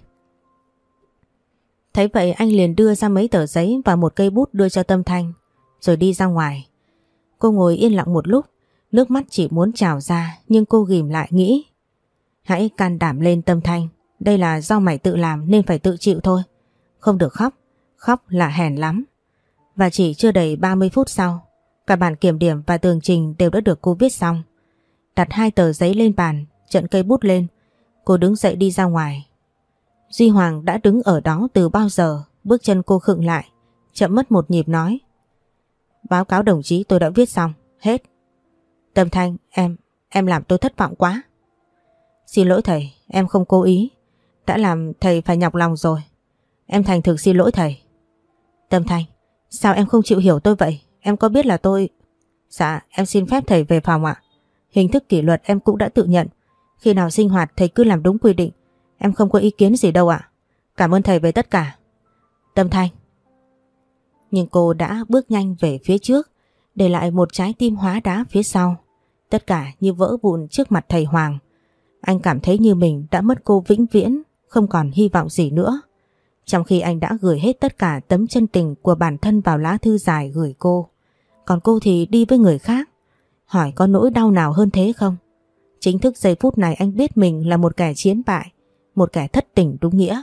[SPEAKER 1] Thấy vậy anh liền đưa ra mấy tờ giấy và một cây bút đưa cho Tâm Thanh, rồi đi ra ngoài. Cô ngồi yên lặng một lúc, nước mắt chỉ muốn trào ra nhưng cô ghìm lại nghĩ: Hãy can đảm lên Tâm Thanh, đây là do mày tự làm nên phải tự chịu thôi. Không được khóc, khóc là hèn lắm. Và chỉ chưa đầy ba mươi phút sau, cả bản kiểm điểm và tường trình đều đã được cô viết xong. đặt hai tờ giấy lên bàn, trận cây bút lên. Cô đứng dậy đi ra ngoài. Duy Hoàng đã đứng ở đó từ bao giờ, bước chân cô khựng lại, chậm mất một nhịp nói. Báo cáo đồng chí tôi đã viết xong, hết. Tâm Thanh, em, em làm tôi thất vọng quá. Xin lỗi thầy, em không cố ý, đã làm thầy phải nhọc lòng rồi. Em thành thực xin lỗi thầy. Tâm Thanh, sao em không chịu hiểu tôi vậy? Em có biết là tôi... Dạ, em xin phép thầy về phòng ạ. Hình thức kỷ luật em cũng đã tự nhận. Khi nào sinh hoạt thầy cứ làm đúng quy định. Em không có ý kiến gì đâu ạ. Cảm ơn thầy về tất cả. Tâm Thanh. Nhưng cô đã bước nhanh về phía trước, để lại một trái tim hóa đá phía sau. Tất cả như vỡ vụn trước mặt thầy Hoàng. Anh cảm thấy như mình đã mất cô vĩnh viễn, không còn hy vọng gì nữa. Trong khi anh đã gửi hết tất cả tấm chân tình của bản thân vào lá thư dài gửi cô. Còn cô thì đi với người khác. Hỏi có nỗi đau nào hơn thế không? Chính thức giây phút này anh biết mình là một kẻ chiến bại, một kẻ thất tình đúng nghĩa.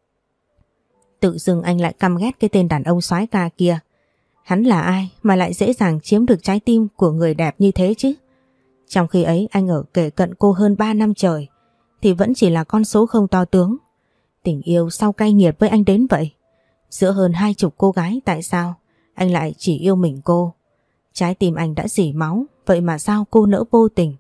[SPEAKER 1] Tự dưng anh lại căm ghét cái tên đàn ông soái ca kia. Hắn là ai mà lại dễ dàng chiếm được trái tim của người đẹp như thế chứ? Trong khi ấy anh ở kề cận cô hơn ba năm trời, thì vẫn chỉ là con số không to tướng. Tình yêu sao cay nghiệt với anh đến vậy? Giữa hơn hai chục cô gái tại sao anh lại chỉ yêu mình cô? Trái tim anh đã rỉ máu, vậy mà sao cô nỡ vô tình?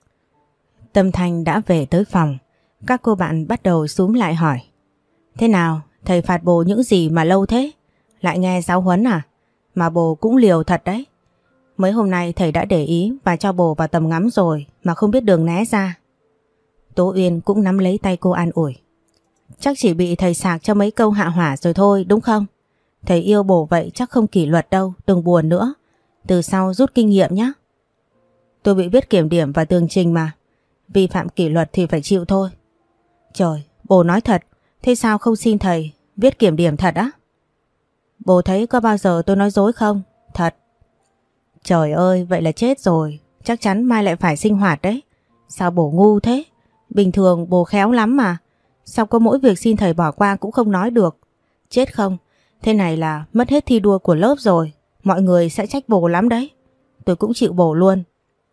[SPEAKER 1] Tâm Thanh đã về tới phòng. Các cô bạn bắt đầu xúm lại hỏi. Thế nào, thầy phạt bồ những gì mà lâu thế? Lại nghe giáo huấn à? Mà bồ cũng liều thật đấy. Mấy hôm nay thầy đã để ý và cho bồ vào tầm ngắm rồi mà không biết đường né ra. Tố Uyên cũng nắm lấy tay cô an ủi. Chắc chỉ bị thầy sạc cho mấy câu hạ hỏa rồi thôi đúng không? Thầy yêu bồ vậy chắc không kỷ luật đâu, đừng buồn nữa. Từ sau rút kinh nghiệm nhé. Tôi bị viết kiểm điểm và tường trình mà. Vi phạm kỷ luật thì phải chịu thôi. Trời, bồ nói thật, thế sao không xin thầy viết kiểm điểm thật á? Bồ thấy có bao giờ tôi nói dối không? Thật. Trời ơi, vậy là chết rồi. Chắc chắn mai lại phải sinh hoạt đấy. Sao bồ ngu thế? Bình thường bồ khéo lắm mà. Sao có mỗi việc xin thầy bỏ qua cũng không nói được? Chết không? Thế này là mất hết thi đua của lớp rồi. Mọi người sẽ trách bồ lắm đấy. Tôi cũng chịu bồ luôn.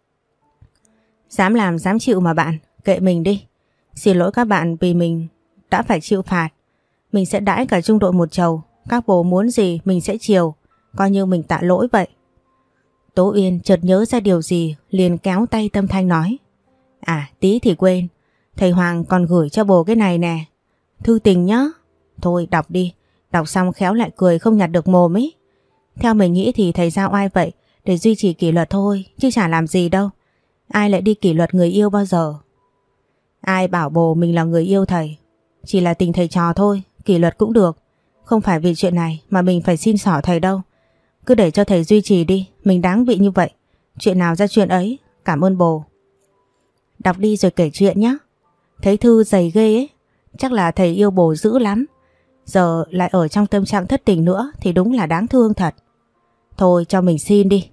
[SPEAKER 1] Dám làm dám chịu mà bạn. Kệ mình đi. Xin lỗi các bạn vì mình đã phải chịu phạt. Mình sẽ đãi cả trung đội một chầu. Các bồ muốn gì mình sẽ chiều. Coi như mình tạ lỗi vậy. Tố Uyên chợt nhớ ra điều gì, liền kéo tay Tâm Thanh nói. À tí thì quên. Thầy Hoàng còn gửi cho bồ cái này nè. Thư tình nhá. Thôi đọc đi. Đọc xong khéo lại cười không nhặt được mồm ấy. Theo mình nghĩ thì thầy giao oai vậy để duy trì kỷ luật thôi, chứ chả làm gì đâu. Ai lại đi kỷ luật người yêu bao giờ? Ai bảo bồ mình là người yêu thầy? Chỉ là tình thầy trò thôi, kỷ luật cũng được. Không phải vì chuyện này mà mình phải xin xỏ thầy đâu. Cứ để cho thầy duy trì đi, mình đáng bị như vậy. Chuyện nào ra chuyện ấy, cảm ơn bồ. Đọc đi rồi kể chuyện nhé. Thấy thư dày ghê ấy, chắc là thầy yêu bồ dữ lắm. Giờ lại ở trong tâm trạng thất tình nữa thì đúng là đáng thương thật. Thôi cho mình xin đi.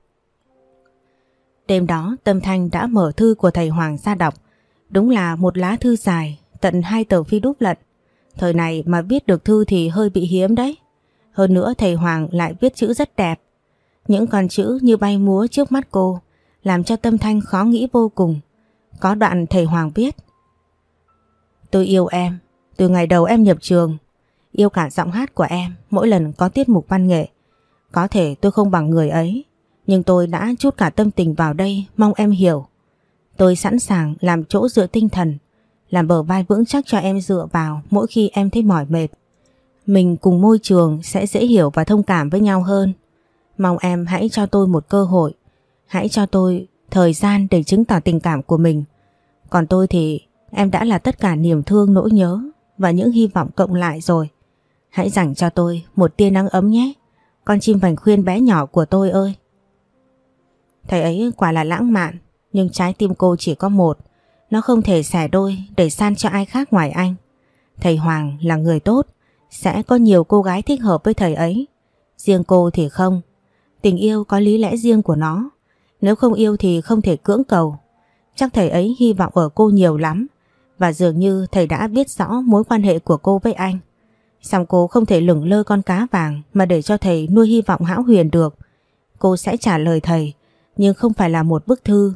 [SPEAKER 1] Đêm đó Tâm Thanh đã mở thư của thầy Hoàng ra đọc. Đúng là một lá thư dài, tận hai tờ phi đúc lận. Thời này mà viết được thư thì hơi bị hiếm đấy. Hơn nữa thầy Hoàng lại viết chữ rất đẹp. Những con chữ như bay múa trước mắt cô, làm cho Tâm Thanh khó nghĩ vô cùng. Có đoạn thầy Hoàng viết. Tôi yêu em, từ ngày đầu em nhập trường. Yêu cả giọng hát của em mỗi lần có tiết mục văn nghệ. Có thể tôi không bằng người ấy, nhưng tôi đã chút cả tâm tình vào đây, mong em hiểu. Tôi sẵn sàng làm chỗ dựa tinh thần, làm bờ vai vững chắc cho em dựa vào mỗi khi em thấy mỏi mệt. Mình cùng môi trường sẽ dễ hiểu và thông cảm với nhau hơn. Mong em hãy cho tôi một cơ hội, hãy cho tôi thời gian để chứng tỏ tình cảm của mình. Còn tôi thì em đã là tất cả niềm thương, nỗi nhớ và những hy vọng cộng lại rồi. Hãy dành cho tôi một tia nắng ấm nhé, con chim vành khuyên bé nhỏ của tôi ơi. Thầy ấy quả là lãng mạn, nhưng trái tim cô chỉ có một. Nó không thể xẻ đôi để san cho ai khác ngoài anh. Thầy Hoàng là người tốt, sẽ có nhiều cô gái thích hợp với thầy ấy. Riêng cô thì không. Tình yêu có lý lẽ riêng của nó. Nếu không yêu thì không thể cưỡng cầu. Chắc thầy ấy hy vọng ở cô nhiều lắm. Và dường như thầy đã biết rõ mối quan hệ của cô với anh. Song cô không thể lửng lơ con cá vàng mà để cho thầy nuôi hy vọng hão huyền được. Cô sẽ trả lời thầy, nhưng không phải là một bức thư,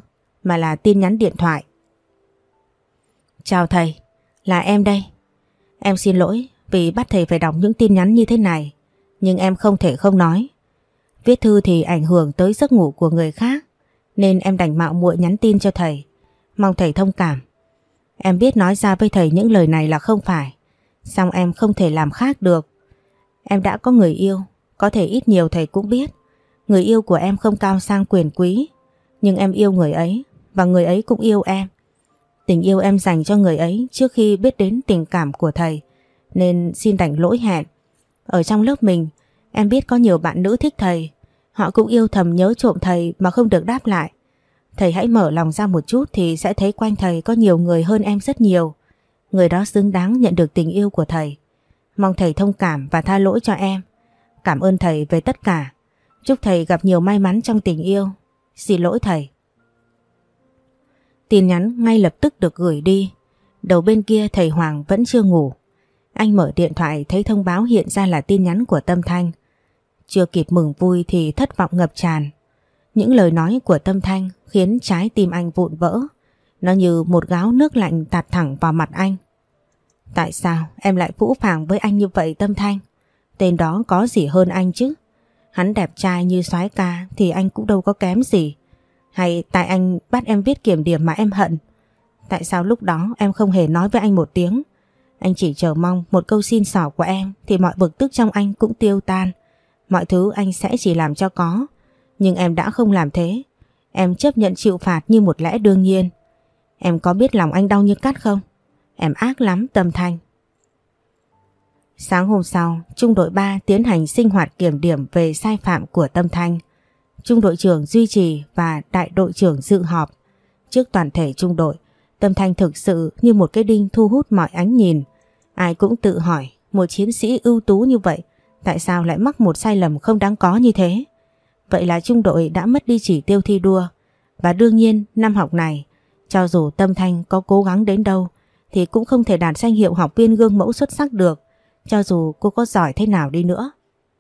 [SPEAKER 1] mà là tin nhắn điện thoại. Chào thầy, là em đây. Em xin lỗi vì bắt thầy phải đọc những tin nhắn như thế này, nhưng em không thể không nói. Viết thư thì ảnh hưởng tới giấc ngủ của người khác, nên em đành mạo muội nhắn tin cho thầy. Mong thầy thông cảm. Em biết nói ra với thầy những lời này là không phải, song em không thể làm khác được. Em đã có người yêu, có thể ít nhiều thầy cũng biết. Người yêu của em không cao sang quyền quý, nhưng em yêu người ấy và người ấy cũng yêu em. Tình yêu em dành cho người ấy trước khi biết đến tình cảm của thầy, nên xin đành lỗi hẹn. Ở trong lớp mình, em biết có nhiều bạn nữ thích thầy, họ cũng yêu thầm nhớ trộm thầy mà không được đáp lại. Thầy hãy mở lòng ra một chút thì sẽ thấy quanh thầy có nhiều người hơn em rất nhiều. Người đó xứng đáng nhận được tình yêu của thầy. Mong thầy thông cảm và tha lỗi cho em. Cảm ơn thầy về tất cả. Chúc thầy gặp nhiều may mắn trong tình yêu. Xin lỗi thầy. Tin nhắn ngay lập tức được gửi đi. Đầu bên kia thầy Hoàng vẫn chưa ngủ. Anh mở điện thoại thấy thông báo hiện ra là tin nhắn của Tâm Thanh. Chưa kịp mừng vui thì thất vọng ngập tràn. Những lời nói của Tâm Thanh khiến trái tim anh vụn vỡ. Nó như một gáo nước lạnh tạt thẳng vào mặt anh. Tại sao em lại phũ phàng với anh như vậy Tâm Thanh? Tên đó có gì hơn anh chứ? Hắn đẹp trai như soái ca thì anh cũng đâu có kém gì. Hay tại anh bắt em viết kiểm điểm mà em hận? Tại sao lúc đó em không hề nói với anh một tiếng? Anh chỉ chờ mong một câu xin xỏ của em thì mọi bực tức trong anh cũng tiêu tan. Mọi thứ anh sẽ chỉ làm cho có. Nhưng em đã không làm thế. Em chấp nhận chịu phạt như một lẽ đương nhiên. Em có biết lòng anh đau như cắt không? Em ác lắm Tâm Thanh. Sáng hôm sau, trung đội ba tiến hành sinh hoạt kiểm điểm về sai phạm của Tâm Thanh. Trung đội trưởng duy trì và đại đội trưởng dự họp. Trước toàn thể trung đội, Tâm Thanh thực sự như một cái đinh thu hút mọi ánh nhìn. Ai cũng tự hỏi, một chiến sĩ ưu tú như vậy, tại sao lại mắc một sai lầm không đáng có như thế? Vậy là trung đội đã mất đi chỉ tiêu thi đua. Và đương nhiên năm học này, cho dù Tâm Thanh có cố gắng đến đâu, thì cũng không thể đạt danh hiệu học viên gương mẫu xuất sắc được, cho dù cô có giỏi thế nào đi nữa.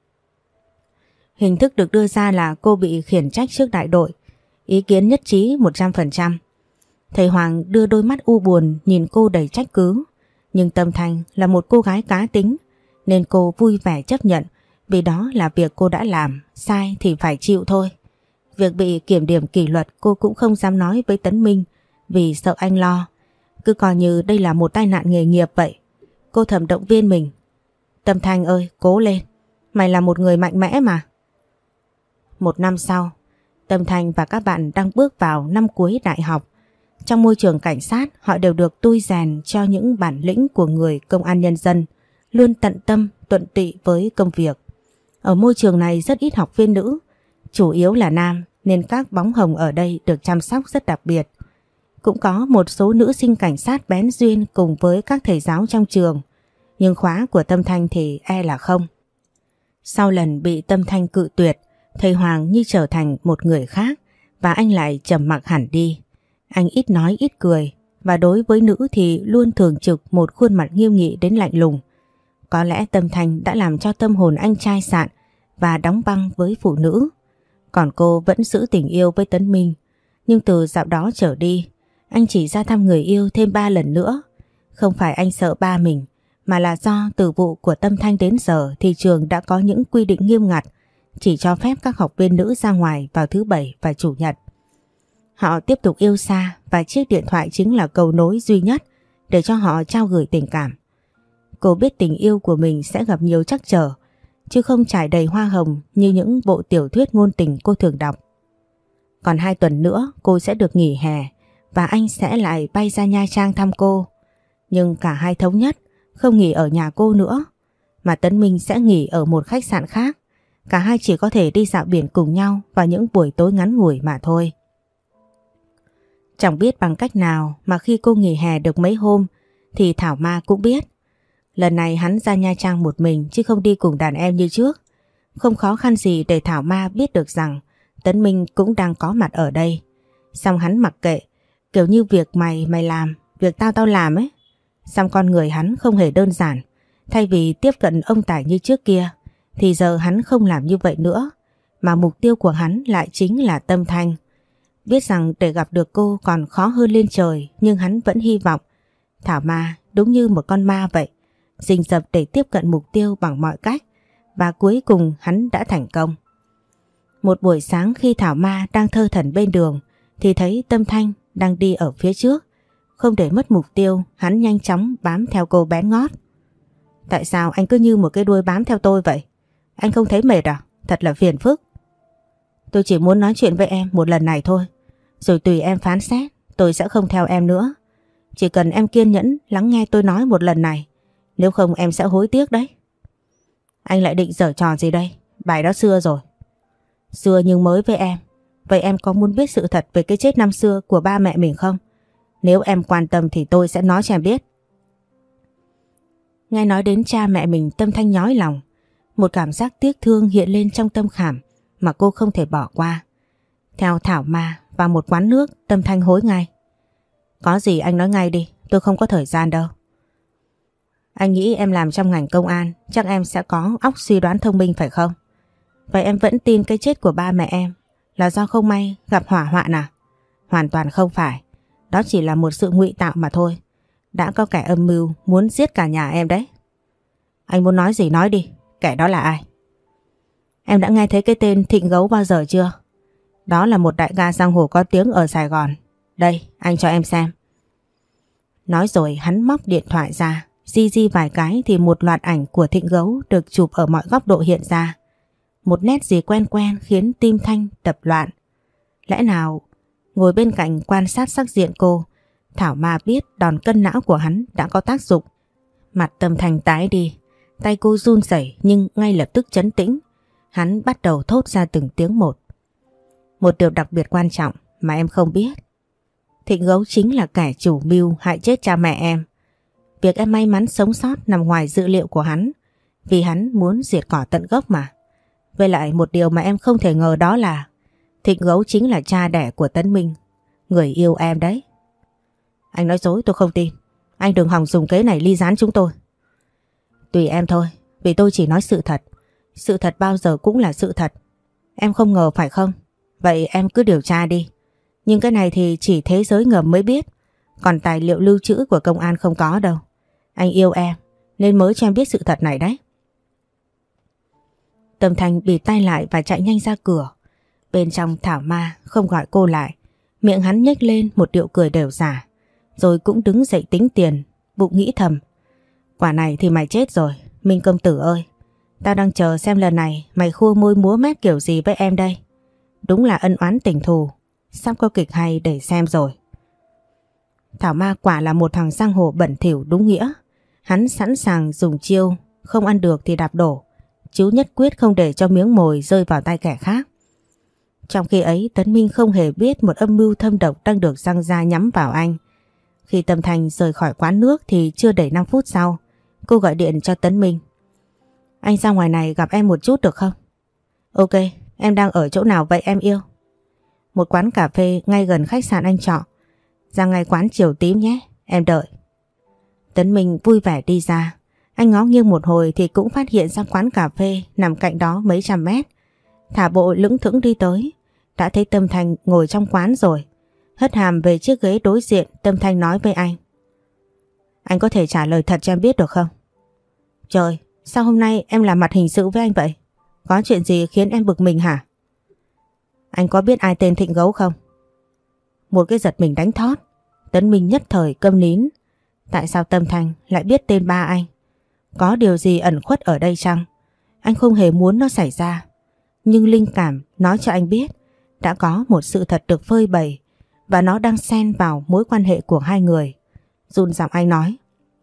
[SPEAKER 1] Hình thức được đưa ra là cô bị khiển trách trước đại đội, ý kiến nhất trí một trăm phần trăm. Thầy Hoàng đưa đôi mắt u buồn nhìn cô đầy trách cứ, nhưng Tâm Thanh là một cô gái cá tính, nên cô vui vẻ chấp nhận, vì đó là việc cô đã làm, sai thì phải chịu thôi. Việc bị kiểm điểm kỷ luật cô cũng không dám nói với Tấn Minh vì sợ anh lo, cứ coi như đây là một tai nạn nghề nghiệp vậy. Cô thầm động viên mình. Tâm Thanh ơi, cố lên, mày là một người mạnh mẽ mà. Một năm sau, Tâm Thanh và các bạn đang bước vào năm cuối đại học. Trong môi trường cảnh sát, họ đều được tui rèn cho những bản lĩnh của người công an nhân dân, luôn tận tâm, tuận tụy với công việc. Ở môi trường này rất ít học viên nữ, chủ yếu là nam, nên các bóng hồng ở đây được chăm sóc rất đặc biệt. Cũng có một số nữ sinh cảnh sát bén duyên cùng với các thầy giáo trong trường, nhưng khóa của Tâm Thanh thì e là không. Sau lần bị Tâm Thanh cự tuyệt, thầy Hoàng như trở thành một người khác và anh lại trầm mặc hẳn đi. Anh ít nói ít cười và đối với nữ thì luôn thường trực một khuôn mặt nghiêm nghị đến lạnh lùng. Có lẽ Tâm Thanh đã làm cho tâm hồn anh chai sạn và đóng băng với phụ nữ. Còn cô vẫn giữ tình yêu với Tấn Minh. Nhưng từ dạo đó trở đi, anh chỉ ra thăm người yêu thêm ba lần nữa. Không phải anh sợ ba mình, mà là do từ vụ của Tâm Thanh đến giờ thì trường đã có những quy định nghiêm ngặt, chỉ cho phép các học viên nữ ra ngoài vào thứ bảy và chủ nhật. Họ tiếp tục yêu xa và chiếc điện thoại chính là cầu nối duy nhất để cho họ trao gửi tình cảm. Cô biết tình yêu của mình sẽ gặp nhiều trắc trở, chứ không trải đầy hoa hồng như những bộ tiểu thuyết ngôn tình cô thường đọc. Còn hai tuần nữa cô sẽ được nghỉ hè và anh sẽ lại bay ra Nha Trang thăm cô. Nhưng cả hai thống nhất không nghỉ ở nhà cô nữa, mà Tấn Minh sẽ nghỉ ở một khách sạn khác. Cả hai chỉ có thể đi dạo biển cùng nhau vào những buổi tối ngắn ngủi mà thôi. Chẳng biết bằng cách nào mà khi cô nghỉ hè được mấy hôm thì Thảo Ma cũng biết. Lần này hắn ra Nha Trang một mình chứ không đi cùng đàn em như trước. Không khó khăn gì để Thảo Ma biết được rằng Tấn Minh cũng đang có mặt ở đây. Xong hắn mặc kệ, kiểu như việc mày mày làm, việc tao tao làm ấy. Xong con người hắn không hề đơn giản. Thay vì tiếp cận ông Tài như trước kia thì giờ hắn không làm như vậy nữa, mà mục tiêu của hắn lại chính là Tâm Thanh. Biết rằng để gặp được cô còn khó hơn lên trời, nhưng hắn vẫn hy vọng. Thảo Ma đúng như một con ma vậy, rình rập để tiếp cận mục tiêu bằng mọi cách, và cuối cùng hắn đã thành công. Một buổi sáng khi Thảo Ma đang thơ thẩn bên đường thì thấy Tâm Thanh đang đi ở phía trước. Không để mất mục tiêu, hắn nhanh chóng bám theo cô bén ngót. Tại sao anh cứ như một cái đuôi bám theo tôi vậy? Anh không thấy mệt à? Thật là phiền phức. Tôi chỉ muốn nói chuyện với em một lần này thôi, rồi tùy em phán xét, tôi sẽ không theo em nữa. Chỉ cần em kiên nhẫn lắng nghe tôi nói một lần này, nếu không em sẽ hối tiếc đấy. Anh lại định giở trò gì đây? Bài đó xưa rồi. Xưa nhưng mới với em. Vậy em có muốn biết sự thật về cái chết năm xưa của ba mẹ mình không? Nếu em quan tâm thì tôi sẽ nói cho em biết. Nghe nói đến cha mẹ mình, Tâm Thanh nhói lòng. Một cảm giác tiếc thương hiện lên trong tâm khảm mà cô không thể bỏ qua. Theo Thảo Ma vào một quán nước, Tâm Thanh hối ngay. Có gì anh nói ngay đi, tôi không có thời gian đâu. Anh nghĩ em làm trong ngành công an, chắc em sẽ có óc suy đoán thông minh phải không? Vậy em vẫn tin cái chết của ba mẹ em là do không may gặp hỏa hoạn à? Hoàn toàn không phải. Đó chỉ là một sự ngụy tạo mà thôi. Đã có kẻ âm mưu muốn giết cả nhà em đấy. Anh muốn nói gì nói đi, kẻ đó là ai? Em đã nghe thấy cái tên Thịnh Gấu bao giờ chưa? Đó là một đại ca giang hồ có tiếng ở Sài Gòn. Đây, anh cho em xem. Nói rồi hắn móc điện thoại ra, di di vài cái thì một loạt ảnh của Thịnh Gấu được chụp ở mọi góc độ hiện ra. Một nét gì quen quen khiến tim Thanh đập loạn. Lẽ nào ngồi bên cạnh quan sát sắc diện cô, Thảo Ma biết đòn cân não của hắn đã có tác dụng. Mặt Tâm Thanh tái đi, tay cô run rẩy nhưng ngay lập tức trấn tĩnh. Hắn bắt đầu thốt ra từng tiếng một. Một điều đặc biệt quan trọng mà em không biết. Thịnh Gấu chính là kẻ chủ mưu hại chết cha mẹ em. Việc em may mắn sống sót nằm ngoài dự liệu của hắn, vì hắn muốn diệt cỏ tận gốc mà. Với lại một điều mà em không thể ngờ đó là Thịnh Gấu chính là cha đẻ của Tấn Minh, người yêu em đấy. Anh nói dối tôi không tin. Anh đừng hòng dùng kế này ly gián chúng tôi. Tùy em thôi, vì tôi chỉ nói sự thật. Sự thật bao giờ cũng là sự thật. Em không ngờ phải không? Vậy em cứ điều tra đi. Nhưng cái này thì chỉ thế giới ngầm mới biết. Còn tài liệu lưu trữ của công an không có đâu. Anh yêu em nên mới cho em biết sự thật này đấy. Tâm Thanh bịt tay lại và chạy nhanh ra cửa. Bên trong Thảo Ma không gọi cô lại. Miệng hắn nhếch lên một điệu cười đều giả. Rồi cũng đứng dậy tính tiền. Bụng nghĩ thầm. Quả này thì mày chết rồi, Minh công tử ơi. Tao đang chờ xem lần này mày khua môi múa mép kiểu gì với em đây. Đúng là ân oán tình thù. Sắp có kịch hay để xem rồi. Thảo Ma quả là một thằng giang hồ bẩn thỉu đúng nghĩa. Hắn sẵn sàng dùng chiêu, không ăn được thì đạp đổ. Chứ nhất quyết không để cho miếng mồi rơi vào tay kẻ khác. Trong khi ấy Tấn Minh không hề biết một âm mưu thâm độc đang được giăng ra nhắm vào anh. Khi Tâm Thanh rời khỏi quán nước thì chưa đầy năm phút sau, cô gọi điện cho Tấn Minh. Anh ra ngoài này gặp em một chút được không? Ok, em đang ở chỗ nào vậy em yêu? Một quán cà phê ngay gần khách sạn anh trọ. Ra ngay quán Chiều Tím nhé, em đợi. Tấn Minh vui vẻ đi ra. Anh ngó nghiêng một hồi thì cũng phát hiện ra quán cà phê nằm cạnh đó mấy trăm mét. Thả bộ lững thững đi tới. Đã thấy Tâm Thanh ngồi trong quán rồi. Hất hàm về chiếc ghế đối diện, Tâm Thanh nói với anh. Anh có thể trả lời thật cho em biết được không? Trời, sao hôm nay em làm mặt hình sự với anh vậy? Có chuyện gì khiến em bực mình hả? Anh có biết ai tên Thịnh Gấu không? Một cái giật mình đánh thót. Tấn Minh nhất thời câm nín. Tại sao Tâm Thanh lại biết tên ba anh? Có điều gì ẩn khuất ở đây chăng? Anh không hề muốn nó xảy ra. Nhưng linh cảm nói cho anh biết đã có một sự thật được phơi bày và nó đang xen vào mối quan hệ của hai người. Run giọng anh nói.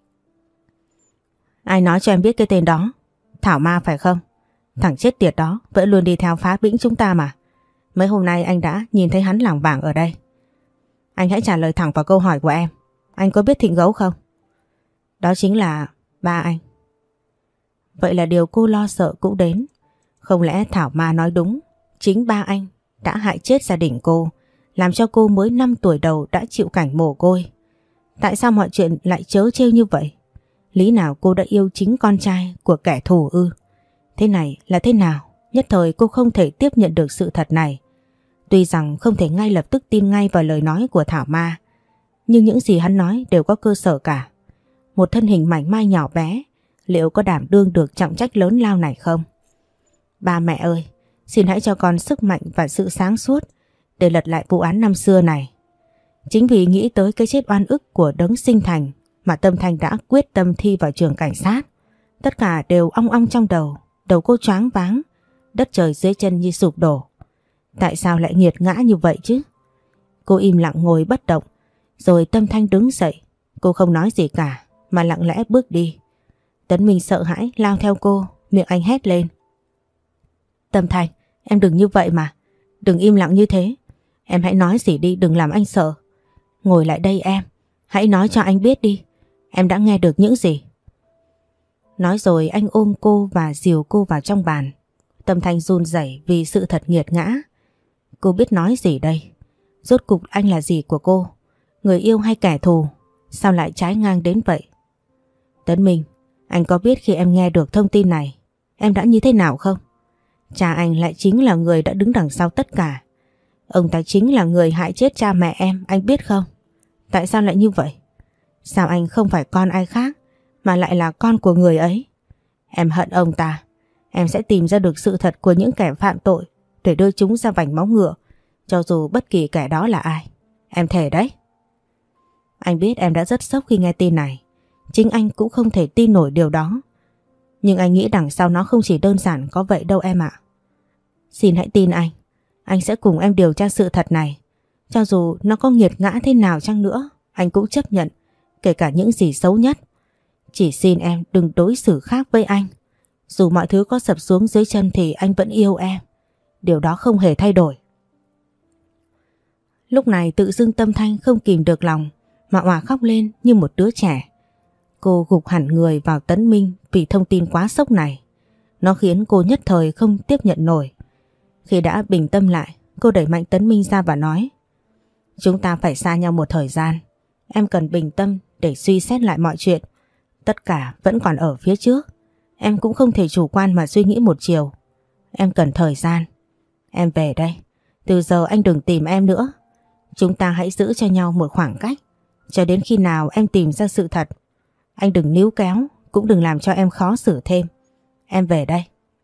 [SPEAKER 1] Ai nói cho em biết cái tên đó? Thảo Ma phải không? Thằng chết tiệt đó vẫn luôn đi theo phá bĩnh chúng ta mà. Mấy hôm nay anh đã nhìn thấy hắn lảng vảng ở đây. Anh hãy trả lời thẳng vào câu hỏi của em. Anh có biết Thịnh Gấu không? Đó chính là ba anh. Vậy là điều cô lo sợ cũng đến. Không lẽ Thảo Ma nói đúng? Chính ba anh đã hại chết gia đình cô, làm cho cô mới năm tuổi đầu đã chịu cảnh mồ côi. Tại sao mọi chuyện lại trớ trêu như vậy? Lý nào cô đã yêu chính con trai của kẻ thù ư? Thế này là thế nào? Nhất thời cô không thể tiếp nhận được sự thật này. Tuy rằng không thể ngay lập tức tin ngay vào lời nói của Thảo Ma, nhưng những gì hắn nói đều có cơ sở cả. Một thân hình mảnh mai nhỏ bé, liệu có đảm đương được trọng trách lớn lao này không? Ba mẹ ơi, xin hãy cho con sức mạnh và sự sáng suốt để lật lại vụ án năm xưa này. Chính vì nghĩ tới cái chết oan ức của Đấng Sinh Thành mà Tâm Thanh đã quyết tâm thi vào trường cảnh sát. Tất cả đều ong ong trong đầu, đầu cô choáng váng, đất trời dưới chân như sụp đổ. Tại sao lại nghiệt ngã như vậy chứ? Cô im lặng ngồi bất động, rồi Tâm Thanh đứng dậy. Cô không nói gì cả mà lặng lẽ bước đi. Tấn Minh sợ hãi lao theo cô, miệng anh hét lên. Tâm Thanh, em đừng như vậy mà, đừng im lặng như thế. Em hãy nói gì đi, đừng làm anh sợ. Ngồi lại đây em, hãy nói cho anh biết đi, em đã nghe được những gì. Nói rồi anh ôm cô và dìu cô vào trong bàn. Tâm Thanh run rẩy vì sự thật nghiệt ngã. Cô biết nói gì đây? Rốt cục anh là gì của cô? Người yêu hay kẻ thù? Sao lại trái ngang đến vậy? Tấn Minh, anh có biết khi em nghe được thông tin này, em đã như thế nào không? Cha anh lại chính là người đã đứng đằng sau tất cả. Ông ta chính là người hại chết cha mẹ em, anh biết không? Tại sao lại như vậy? Sao anh không phải con ai khác mà lại là con của người ấy? Em hận ông ta. Em sẽ tìm ra được sự thật của những kẻ phạm tội để đưa chúng ra vành móng ngựa, cho dù bất kỳ kẻ đó là ai. Em thề đấy. Anh biết em đã rất sốc khi nghe tin này. Chính anh cũng không thể tin nổi điều đó. Nhưng anh nghĩ đằng sau nó không chỉ đơn giản có vậy đâu em ạ. Xin hãy tin anh. Anh sẽ cùng em điều tra sự thật này. Cho dù nó có nghiệt ngã thế nào chăng nữa, anh cũng chấp nhận, kể cả những gì xấu nhất. Chỉ xin em đừng đối xử khác với anh. Dù mọi thứ có sập xuống dưới chân thì anh vẫn yêu em. Điều đó không hề thay đổi. Lúc này tự dưng Tâm Thanh không kìm được lòng mà òa khóc lên như một đứa trẻ. Cô gục hẳn người vào Tấn Minh vì thông tin quá sốc này. Nó khiến cô nhất thời không tiếp nhận nổi. Khi đã bình tâm lại, cô đẩy mạnh Tấn Minh ra và nói: Chúng ta phải xa nhau một thời gian. Em cần bình tâm để suy xét lại mọi chuyện. Tất cả vẫn còn ở phía trước. Em cũng không thể chủ quan mà suy nghĩ một chiều. Em cần thời gian. Em về đây. Từ giờ anh đừng tìm em nữa. Chúng ta hãy giữ cho nhau một khoảng cách cho đến khi nào em tìm ra sự thật. Anh đừng níu kéo, cũng đừng làm cho em khó xử thêm. Em về đây.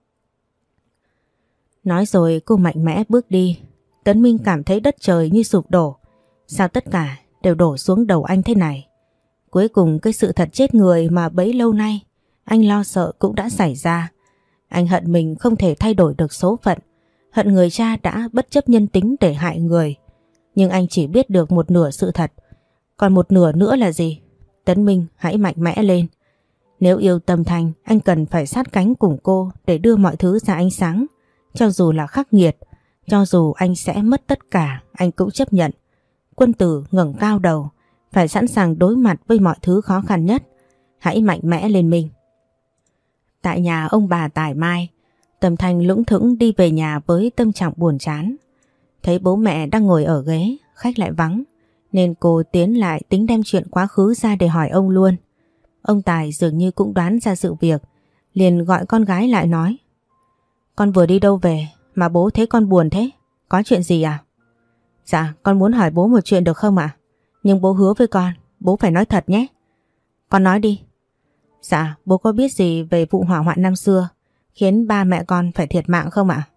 [SPEAKER 1] Nói rồi cô mạnh mẽ bước đi. Tấn Minh cảm thấy đất trời như sụp đổ. Sao tất cả đều đổ xuống đầu anh thế này? Cuối cùng cái sự thật chết người mà bấy lâu nay anh lo sợ cũng đã xảy ra. Anh hận mình không thể thay đổi được số phận. Hận người cha đã bất chấp nhân tính để hại người. Nhưng anh chỉ biết được một nửa sự thật. Còn một nửa nữa là gì? Tấn Minh hãy mạnh mẽ lên. Nếu yêu Tâm Thanh, anh cần phải sát cánh cùng cô để đưa mọi thứ ra ánh sáng. Cho dù là khắc nghiệt, cho dù anh sẽ mất tất cả, anh cũng chấp nhận. Quân tử ngẩng cao đầu, phải sẵn sàng đối mặt với mọi thứ khó khăn nhất. Hãy mạnh mẽ lên mình. Tại nhà ông bà Tài Mai, Tâm Thanh lững thững đi về nhà với tâm trạng buồn chán. Thấy bố mẹ đang ngồi ở ghế, khách lại vắng, nên cô tiến lại tính đem chuyện quá khứ ra để hỏi ông luôn. Ông Tài dường như cũng đoán ra sự việc, liền gọi con gái lại nói: Con vừa đi đâu về mà bố thấy con buồn thế? Có chuyện gì à? Dạ, con muốn hỏi bố một chuyện được không ạ? Nhưng bố hứa với con, bố phải nói thật nhé. Con nói đi. Dạ, bố có biết gì về vụ hỏa hoạn năm xưa khiến ba mẹ con phải thiệt mạng không ạ?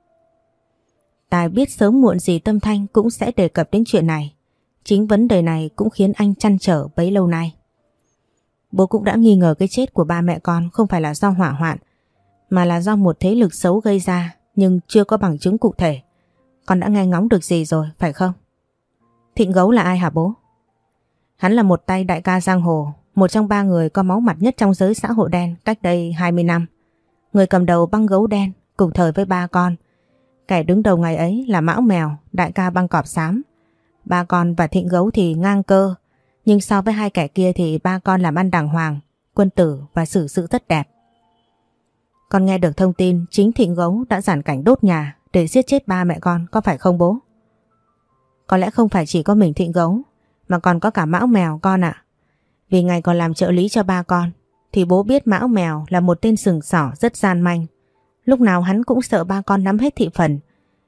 [SPEAKER 1] Tài biết sớm muộn gì Tâm Thanh cũng sẽ đề cập đến chuyện này. Chính vấn đề này cũng khiến anh trăn trở bấy lâu nay. Bố cũng đã nghi ngờ cái chết của ba mẹ con không phải là do hỏa hoạn, mà là do một thế lực xấu gây ra, nhưng chưa có bằng chứng cụ thể. Con đã nghe ngóng được gì rồi, phải không? Thịnh Gấu là ai hả bố? Hắn là một tay đại ca giang hồ, một trong ba người có máu mặt nhất trong giới xã hội đen cách đây hai mươi năm. Người cầm đầu băng Gấu đen cùng thời với ba con. Kẻ đứng đầu ngày ấy là Mão Mèo, đại ca băng Cọp Xám. Ba con và Thịnh Gấu thì ngang cơ, nhưng so với hai kẻ kia thì ba con làm ăn đàng hoàng, quân tử và xử sự rất đẹp. Con nghe được thông tin chính Thịnh Gấu đã giản cảnh đốt nhà để giết chết ba mẹ con, có phải không bố? Có lẽ không phải chỉ có mình Thịnh Gấu, mà còn có cả Mão Mèo con ạ. Vì ngày còn làm trợ lý cho ba con thì bố biết Mão Mèo là một tên sừng sỏ rất gian manh. Lúc nào hắn cũng sợ ba con nắm hết thị phần,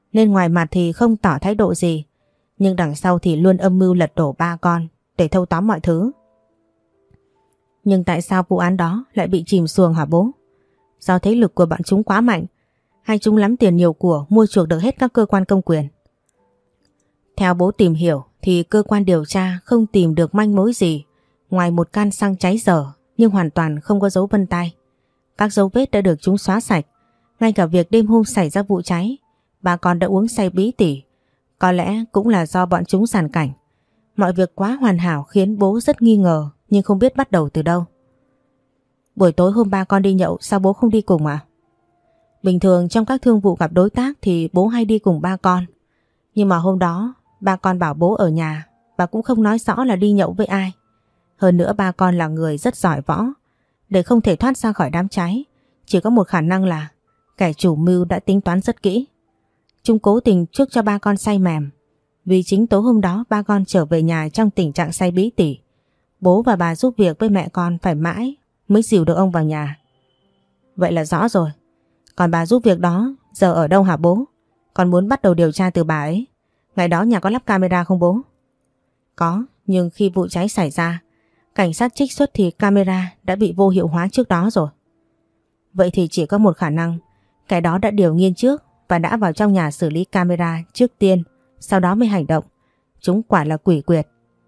[SPEAKER 1] Nên ngoài mặt thì không tỏ thái độ gì, nhưng đằng sau thì luôn âm mưu lật đổ ba con để thâu tóm mọi thứ. Nhưng tại sao vụ án đó lại bị chìm xuồng hả bố? Do thế lực của bọn chúng quá mạnh, hay chúng lắm tiền nhiều của mua chuộc được hết các cơ quan công quyền? Theo bố tìm hiểu thì cơ quan điều tra không tìm được manh mối gì ngoài một can xăng cháy dở, nhưng hoàn toàn không có dấu vân tay. Các dấu vết đã được chúng xóa sạch. Ngay cả việc đêm hôm xảy ra vụ cháy, bà con đã uống say bí tỉ. Có lẽ cũng là do bọn chúng giàn cảnh. Mọi việc quá hoàn hảo khiến bố rất nghi ngờ, nhưng không biết bắt đầu từ đâu. Buổi tối hôm ba con đi nhậu, sao bố không đi cùng à? Bình thường trong các thương vụ gặp đối tác thì bố hay đi cùng ba con. Nhưng mà hôm đó ba con bảo bố ở nhà và cũng không nói rõ là đi nhậu với ai. Hơn nữa ba con là người rất giỏi võ. Để không thể thoát ra khỏi đám cháy, chỉ có một khả năng là kẻ chủ mưu đã tính toán rất kỹ. Chúng cố tình chuốc cho ba con say mềm. Vì chính tối hôm đó ba con trở về nhà trong tình trạng say bí tỉ. Bố và bà giúp việc với mẹ con phải mãi mới dìu được ông vào nhà. Vậy là rõ rồi. Còn bà giúp việc đó giờ ở đâu hả bố? Con muốn bắt đầu điều tra từ bà ấy. Ngày đó nhà có lắp camera không bố? Có, nhưng khi vụ cháy xảy ra, cảnh sát trích xuất thì camera đã bị vô hiệu hóa trước đó rồi. Vậy thì chỉ có một khả năng, kẻ đó đã điều nghiên trước và đã vào trong nhà xử lý camera trước tiên, sau đó mới hành động. Chúng quả là quỷ quyệt.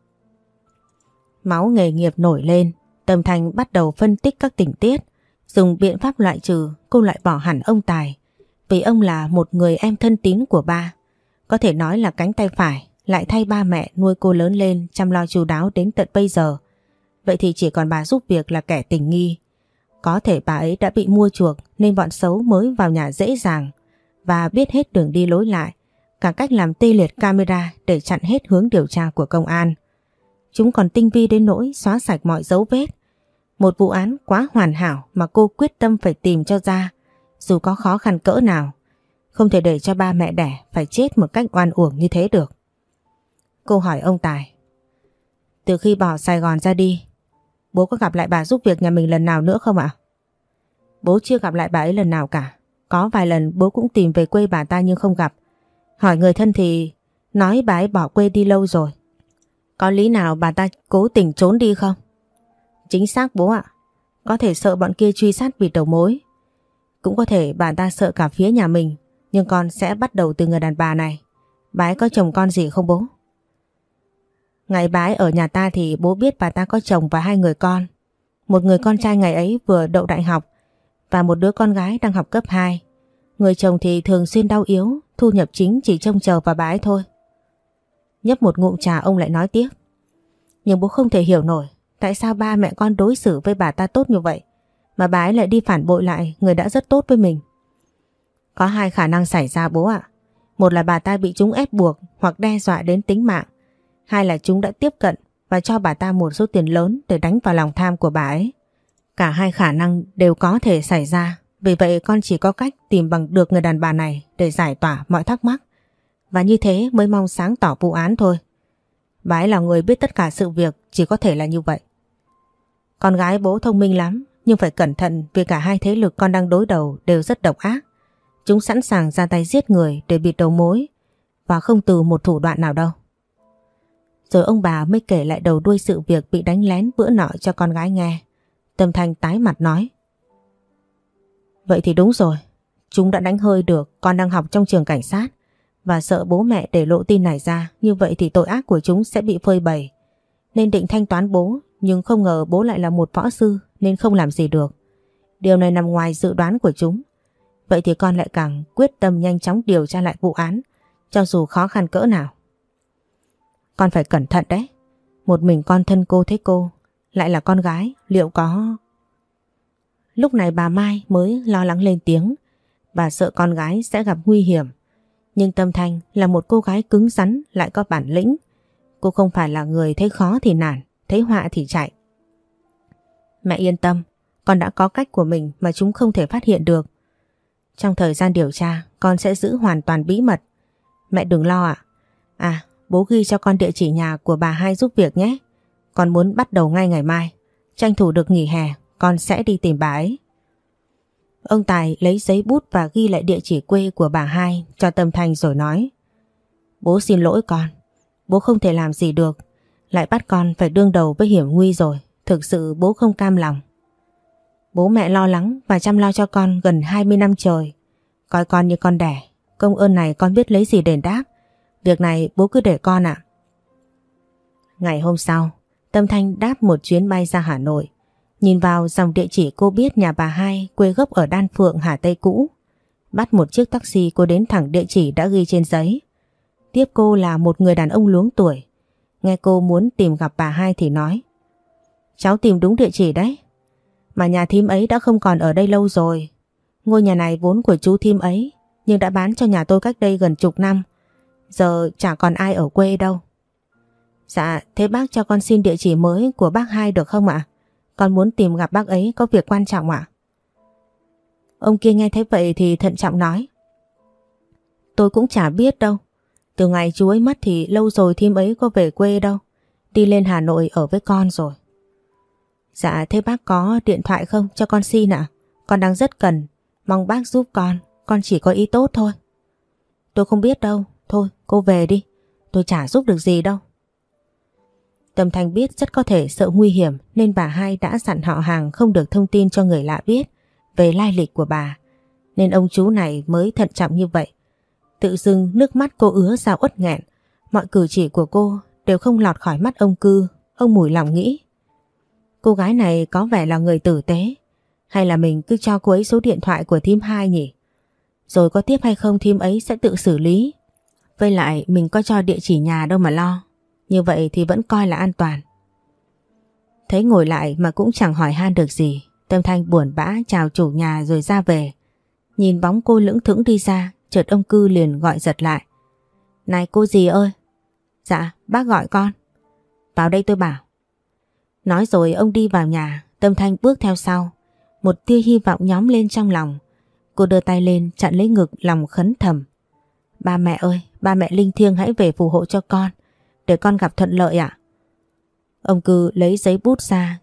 [SPEAKER 1] Máu nghề nghiệp nổi lên, Tâm Thanh bắt đầu phân tích các tình tiết, dùng biện pháp loại trừ. Cô loại bỏ hẳn ông Tài, vì ông là một người em thân tín của ba, có thể nói là cánh tay phải, lại thay ba mẹ nuôi cô lớn lên, chăm lo chu đáo đến tận bây giờ. Vậy thì chỉ còn bà giúp việc là kẻ tình nghi. Có thể bà ấy đã bị mua chuộc nên bọn xấu mới vào nhà dễ dàng và biết hết đường đi lối lại, cả cách làm tê liệt camera để chặn hết hướng điều tra của công an. Chúng còn tinh vi đến nỗi xóa sạch mọi dấu vết. Một vụ án quá hoàn hảo mà cô quyết tâm phải tìm cho ra, dù có khó khăn cỡ nào. Không thể để cho ba mẹ đẻ phải chết một cách oan uổng như thế được. Cô hỏi ông Tài, từ khi bỏ Sài Gòn ra đi, bố có gặp lại bà giúp việc nhà mình lần nào nữa không ạ? Bố chưa gặp lại bà ấy lần nào cả. Có vài lần bố cũng tìm về quê bà ta nhưng không gặp. Hỏi người thân thì nói bà ấy bỏ quê đi lâu rồi. Có lý nào bà ta cố tình trốn đi không? Chính xác bố ạ. Có thể sợ bọn kia truy sát bịt đầu mối. Cũng có thể bà ta sợ cả phía nhà mình. Nhưng con sẽ bắt đầu từ người đàn bà này. Bà ấy có chồng con gì không bố? Ngày bà ấy ở nhà ta thì bố biết bà ta có chồng và hai người con. Một người con trai ngày ấy vừa đậu đại học và một đứa con gái đang học cấp hai. Người chồng thì thường xuyên đau yếu, thu nhập chính chỉ trông chờ vào bà ấy thôi. Nhấp một ngụm trà ông lại nói tiếp. Nhưng bố không thể hiểu nổi tại sao ba mẹ con đối xử với bà ta tốt như vậy mà bà ấy lại đi phản bội lại người đã rất tốt với mình. Có hai khả năng xảy ra bố ạ. Một là bà ta bị chúng ép buộc hoặc đe dọa đến tính mạng. Hai là chúng đã tiếp cận và cho bà ta một số tiền lớn để đánh vào lòng tham của bà ấy. Cả hai khả năng đều có thể xảy ra. Vì vậy con chỉ có cách tìm bằng được người đàn bà này để giải tỏa mọi thắc mắc. Và như thế mới mong sáng tỏ vụ án thôi. Bà ấy là người biết tất cả sự việc, chỉ có thể là như vậy. Con gái bố thông minh lắm, nhưng phải cẩn thận vì cả hai thế lực con đang đối đầu đều rất độc ác. Chúng sẵn sàng ra tay giết người để bịt đầu mối và không từ một thủ đoạn nào đâu. Rồi ông bà mới kể lại đầu đuôi sự việc bị đánh lén bữa nọ cho con gái nghe. Tâm Thanh tái mặt nói. Vậy thì đúng rồi, chúng đã đánh hơi được con đang học trong trường cảnh sát và sợ bố mẹ để lộ tin này ra, như vậy thì tội ác của chúng sẽ bị phơi bày. Nên định thanh toán bố, nhưng không ngờ bố lại là một võ sư nên không làm gì được. Điều này nằm ngoài dự đoán của chúng. Vậy thì con lại càng quyết tâm nhanh chóng điều tra lại vụ án, cho dù khó khăn cỡ nào. Con phải cẩn thận đấy. Một mình con thân cô thế cô, lại là con gái, liệu có... Lúc này bà Mai mới lo lắng lên tiếng. Bà sợ con gái sẽ gặp nguy hiểm. Nhưng Tâm Thanh là một cô gái cứng rắn lại có bản lĩnh. Cô không phải là người thấy khó thì nản, thấy họa thì chạy. Mẹ yên tâm, con đã có cách của mình mà chúng không thể phát hiện được. Trong thời gian điều tra, con sẽ giữ hoàn toàn bí mật. Mẹ đừng lo ạ. À. à, bố ghi cho con địa chỉ nhà của bà hai giúp việc nhé. Con muốn bắt đầu ngay ngày mai. Tranh thủ được nghỉ hè, con sẽ đi tìm bà ấy. Ông Tài lấy giấy bút và ghi lại địa chỉ quê của bà hai cho Tâm Thanh rồi nói: Bố xin lỗi con, bố không thể làm gì được, lại bắt con phải đương đầu với hiểm nguy rồi, thực sự bố không cam lòng. Bố mẹ lo lắng và chăm lo cho con gần hai mươi năm trời, coi con như con đẻ, công ơn này con biết lấy gì đền đáp, việc này bố cứ để con ạ. Ngày hôm sau, Tâm Thanh đáp một chuyến bay ra Hà Nội. Nhìn vào dòng địa chỉ cô biết nhà bà hai quê gốc ở Đan Phượng, Hà Tây cũ. Bắt một chiếc taxi cô đến thẳng địa chỉ đã ghi trên giấy. Tiếp cô là một người đàn ông luống tuổi. Nghe cô muốn tìm gặp bà hai thì nói: Cháu tìm đúng địa chỉ đấy. Mà nhà thím ấy đã không còn ở đây lâu rồi. Ngôi nhà này vốn của chú thím ấy, nhưng đã bán cho nhà tôi cách đây gần chục năm. Giờ chả còn ai ở quê đâu. Dạ, thế bác cho con xin địa chỉ mới của bác hai được không ạ? Con muốn tìm gặp bác ấy có việc quan trọng ạ. Ông kia nghe thấy vậy thì thận trọng nói: Tôi cũng chả biết đâu. Từ ngày chú ấy mất thì lâu rồi thím ấy có về quê đâu. Đi lên Hà Nội ở với con rồi. Dạ, thế bác có điện thoại không cho con xin ạ? Con đang rất cần, mong bác giúp con, con chỉ có ý tốt thôi. Tôi không biết đâu, thôi cô về đi, tôi chả giúp được gì đâu. Tâm Thanh biết rất có thể sợ nguy hiểm nên bà hai đã dặn họ hàng không được thông tin cho người lạ biết về lai lịch của bà, nên ông chú này mới thận trọng như vậy. Tự dưng nước mắt cô ứa ra uất nghẹn, mọi cử chỉ của cô đều không lọt khỏi mắt ông Cư. Ông mủi lòng nghĩ: Cô gái này có vẻ là người tử tế, hay là mình cứ cho cô ấy số điện thoại của thím hai nhỉ? Rồi có tiếp hay không thím ấy sẽ tự xử lý. Với lại mình có cho địa chỉ nhà đâu mà lo. Như vậy thì vẫn coi là an toàn. Thấy ngồi lại mà cũng chẳng hỏi han được gì, Tâm Thanh buồn bã chào chủ nhà rồi ra về. Nhìn bóng cô lững thững đi ra, chợt ông Cư liền gọi giật lại: Này cô dì ơi. Dạ, bác gọi con. Vào đây tôi bảo. Nói rồi ông đi vào nhà. Tâm Thanh bước theo sau. Một tia hy vọng nhóm lên trong lòng. Cô đưa tay lên chặn lấy ngực, lòng khấn thầm: Ba mẹ ơi, ba mẹ linh thiêng hãy về phù hộ cho con, để con gặp thuận lợi ạ. Ông Cư lấy giấy bút ra,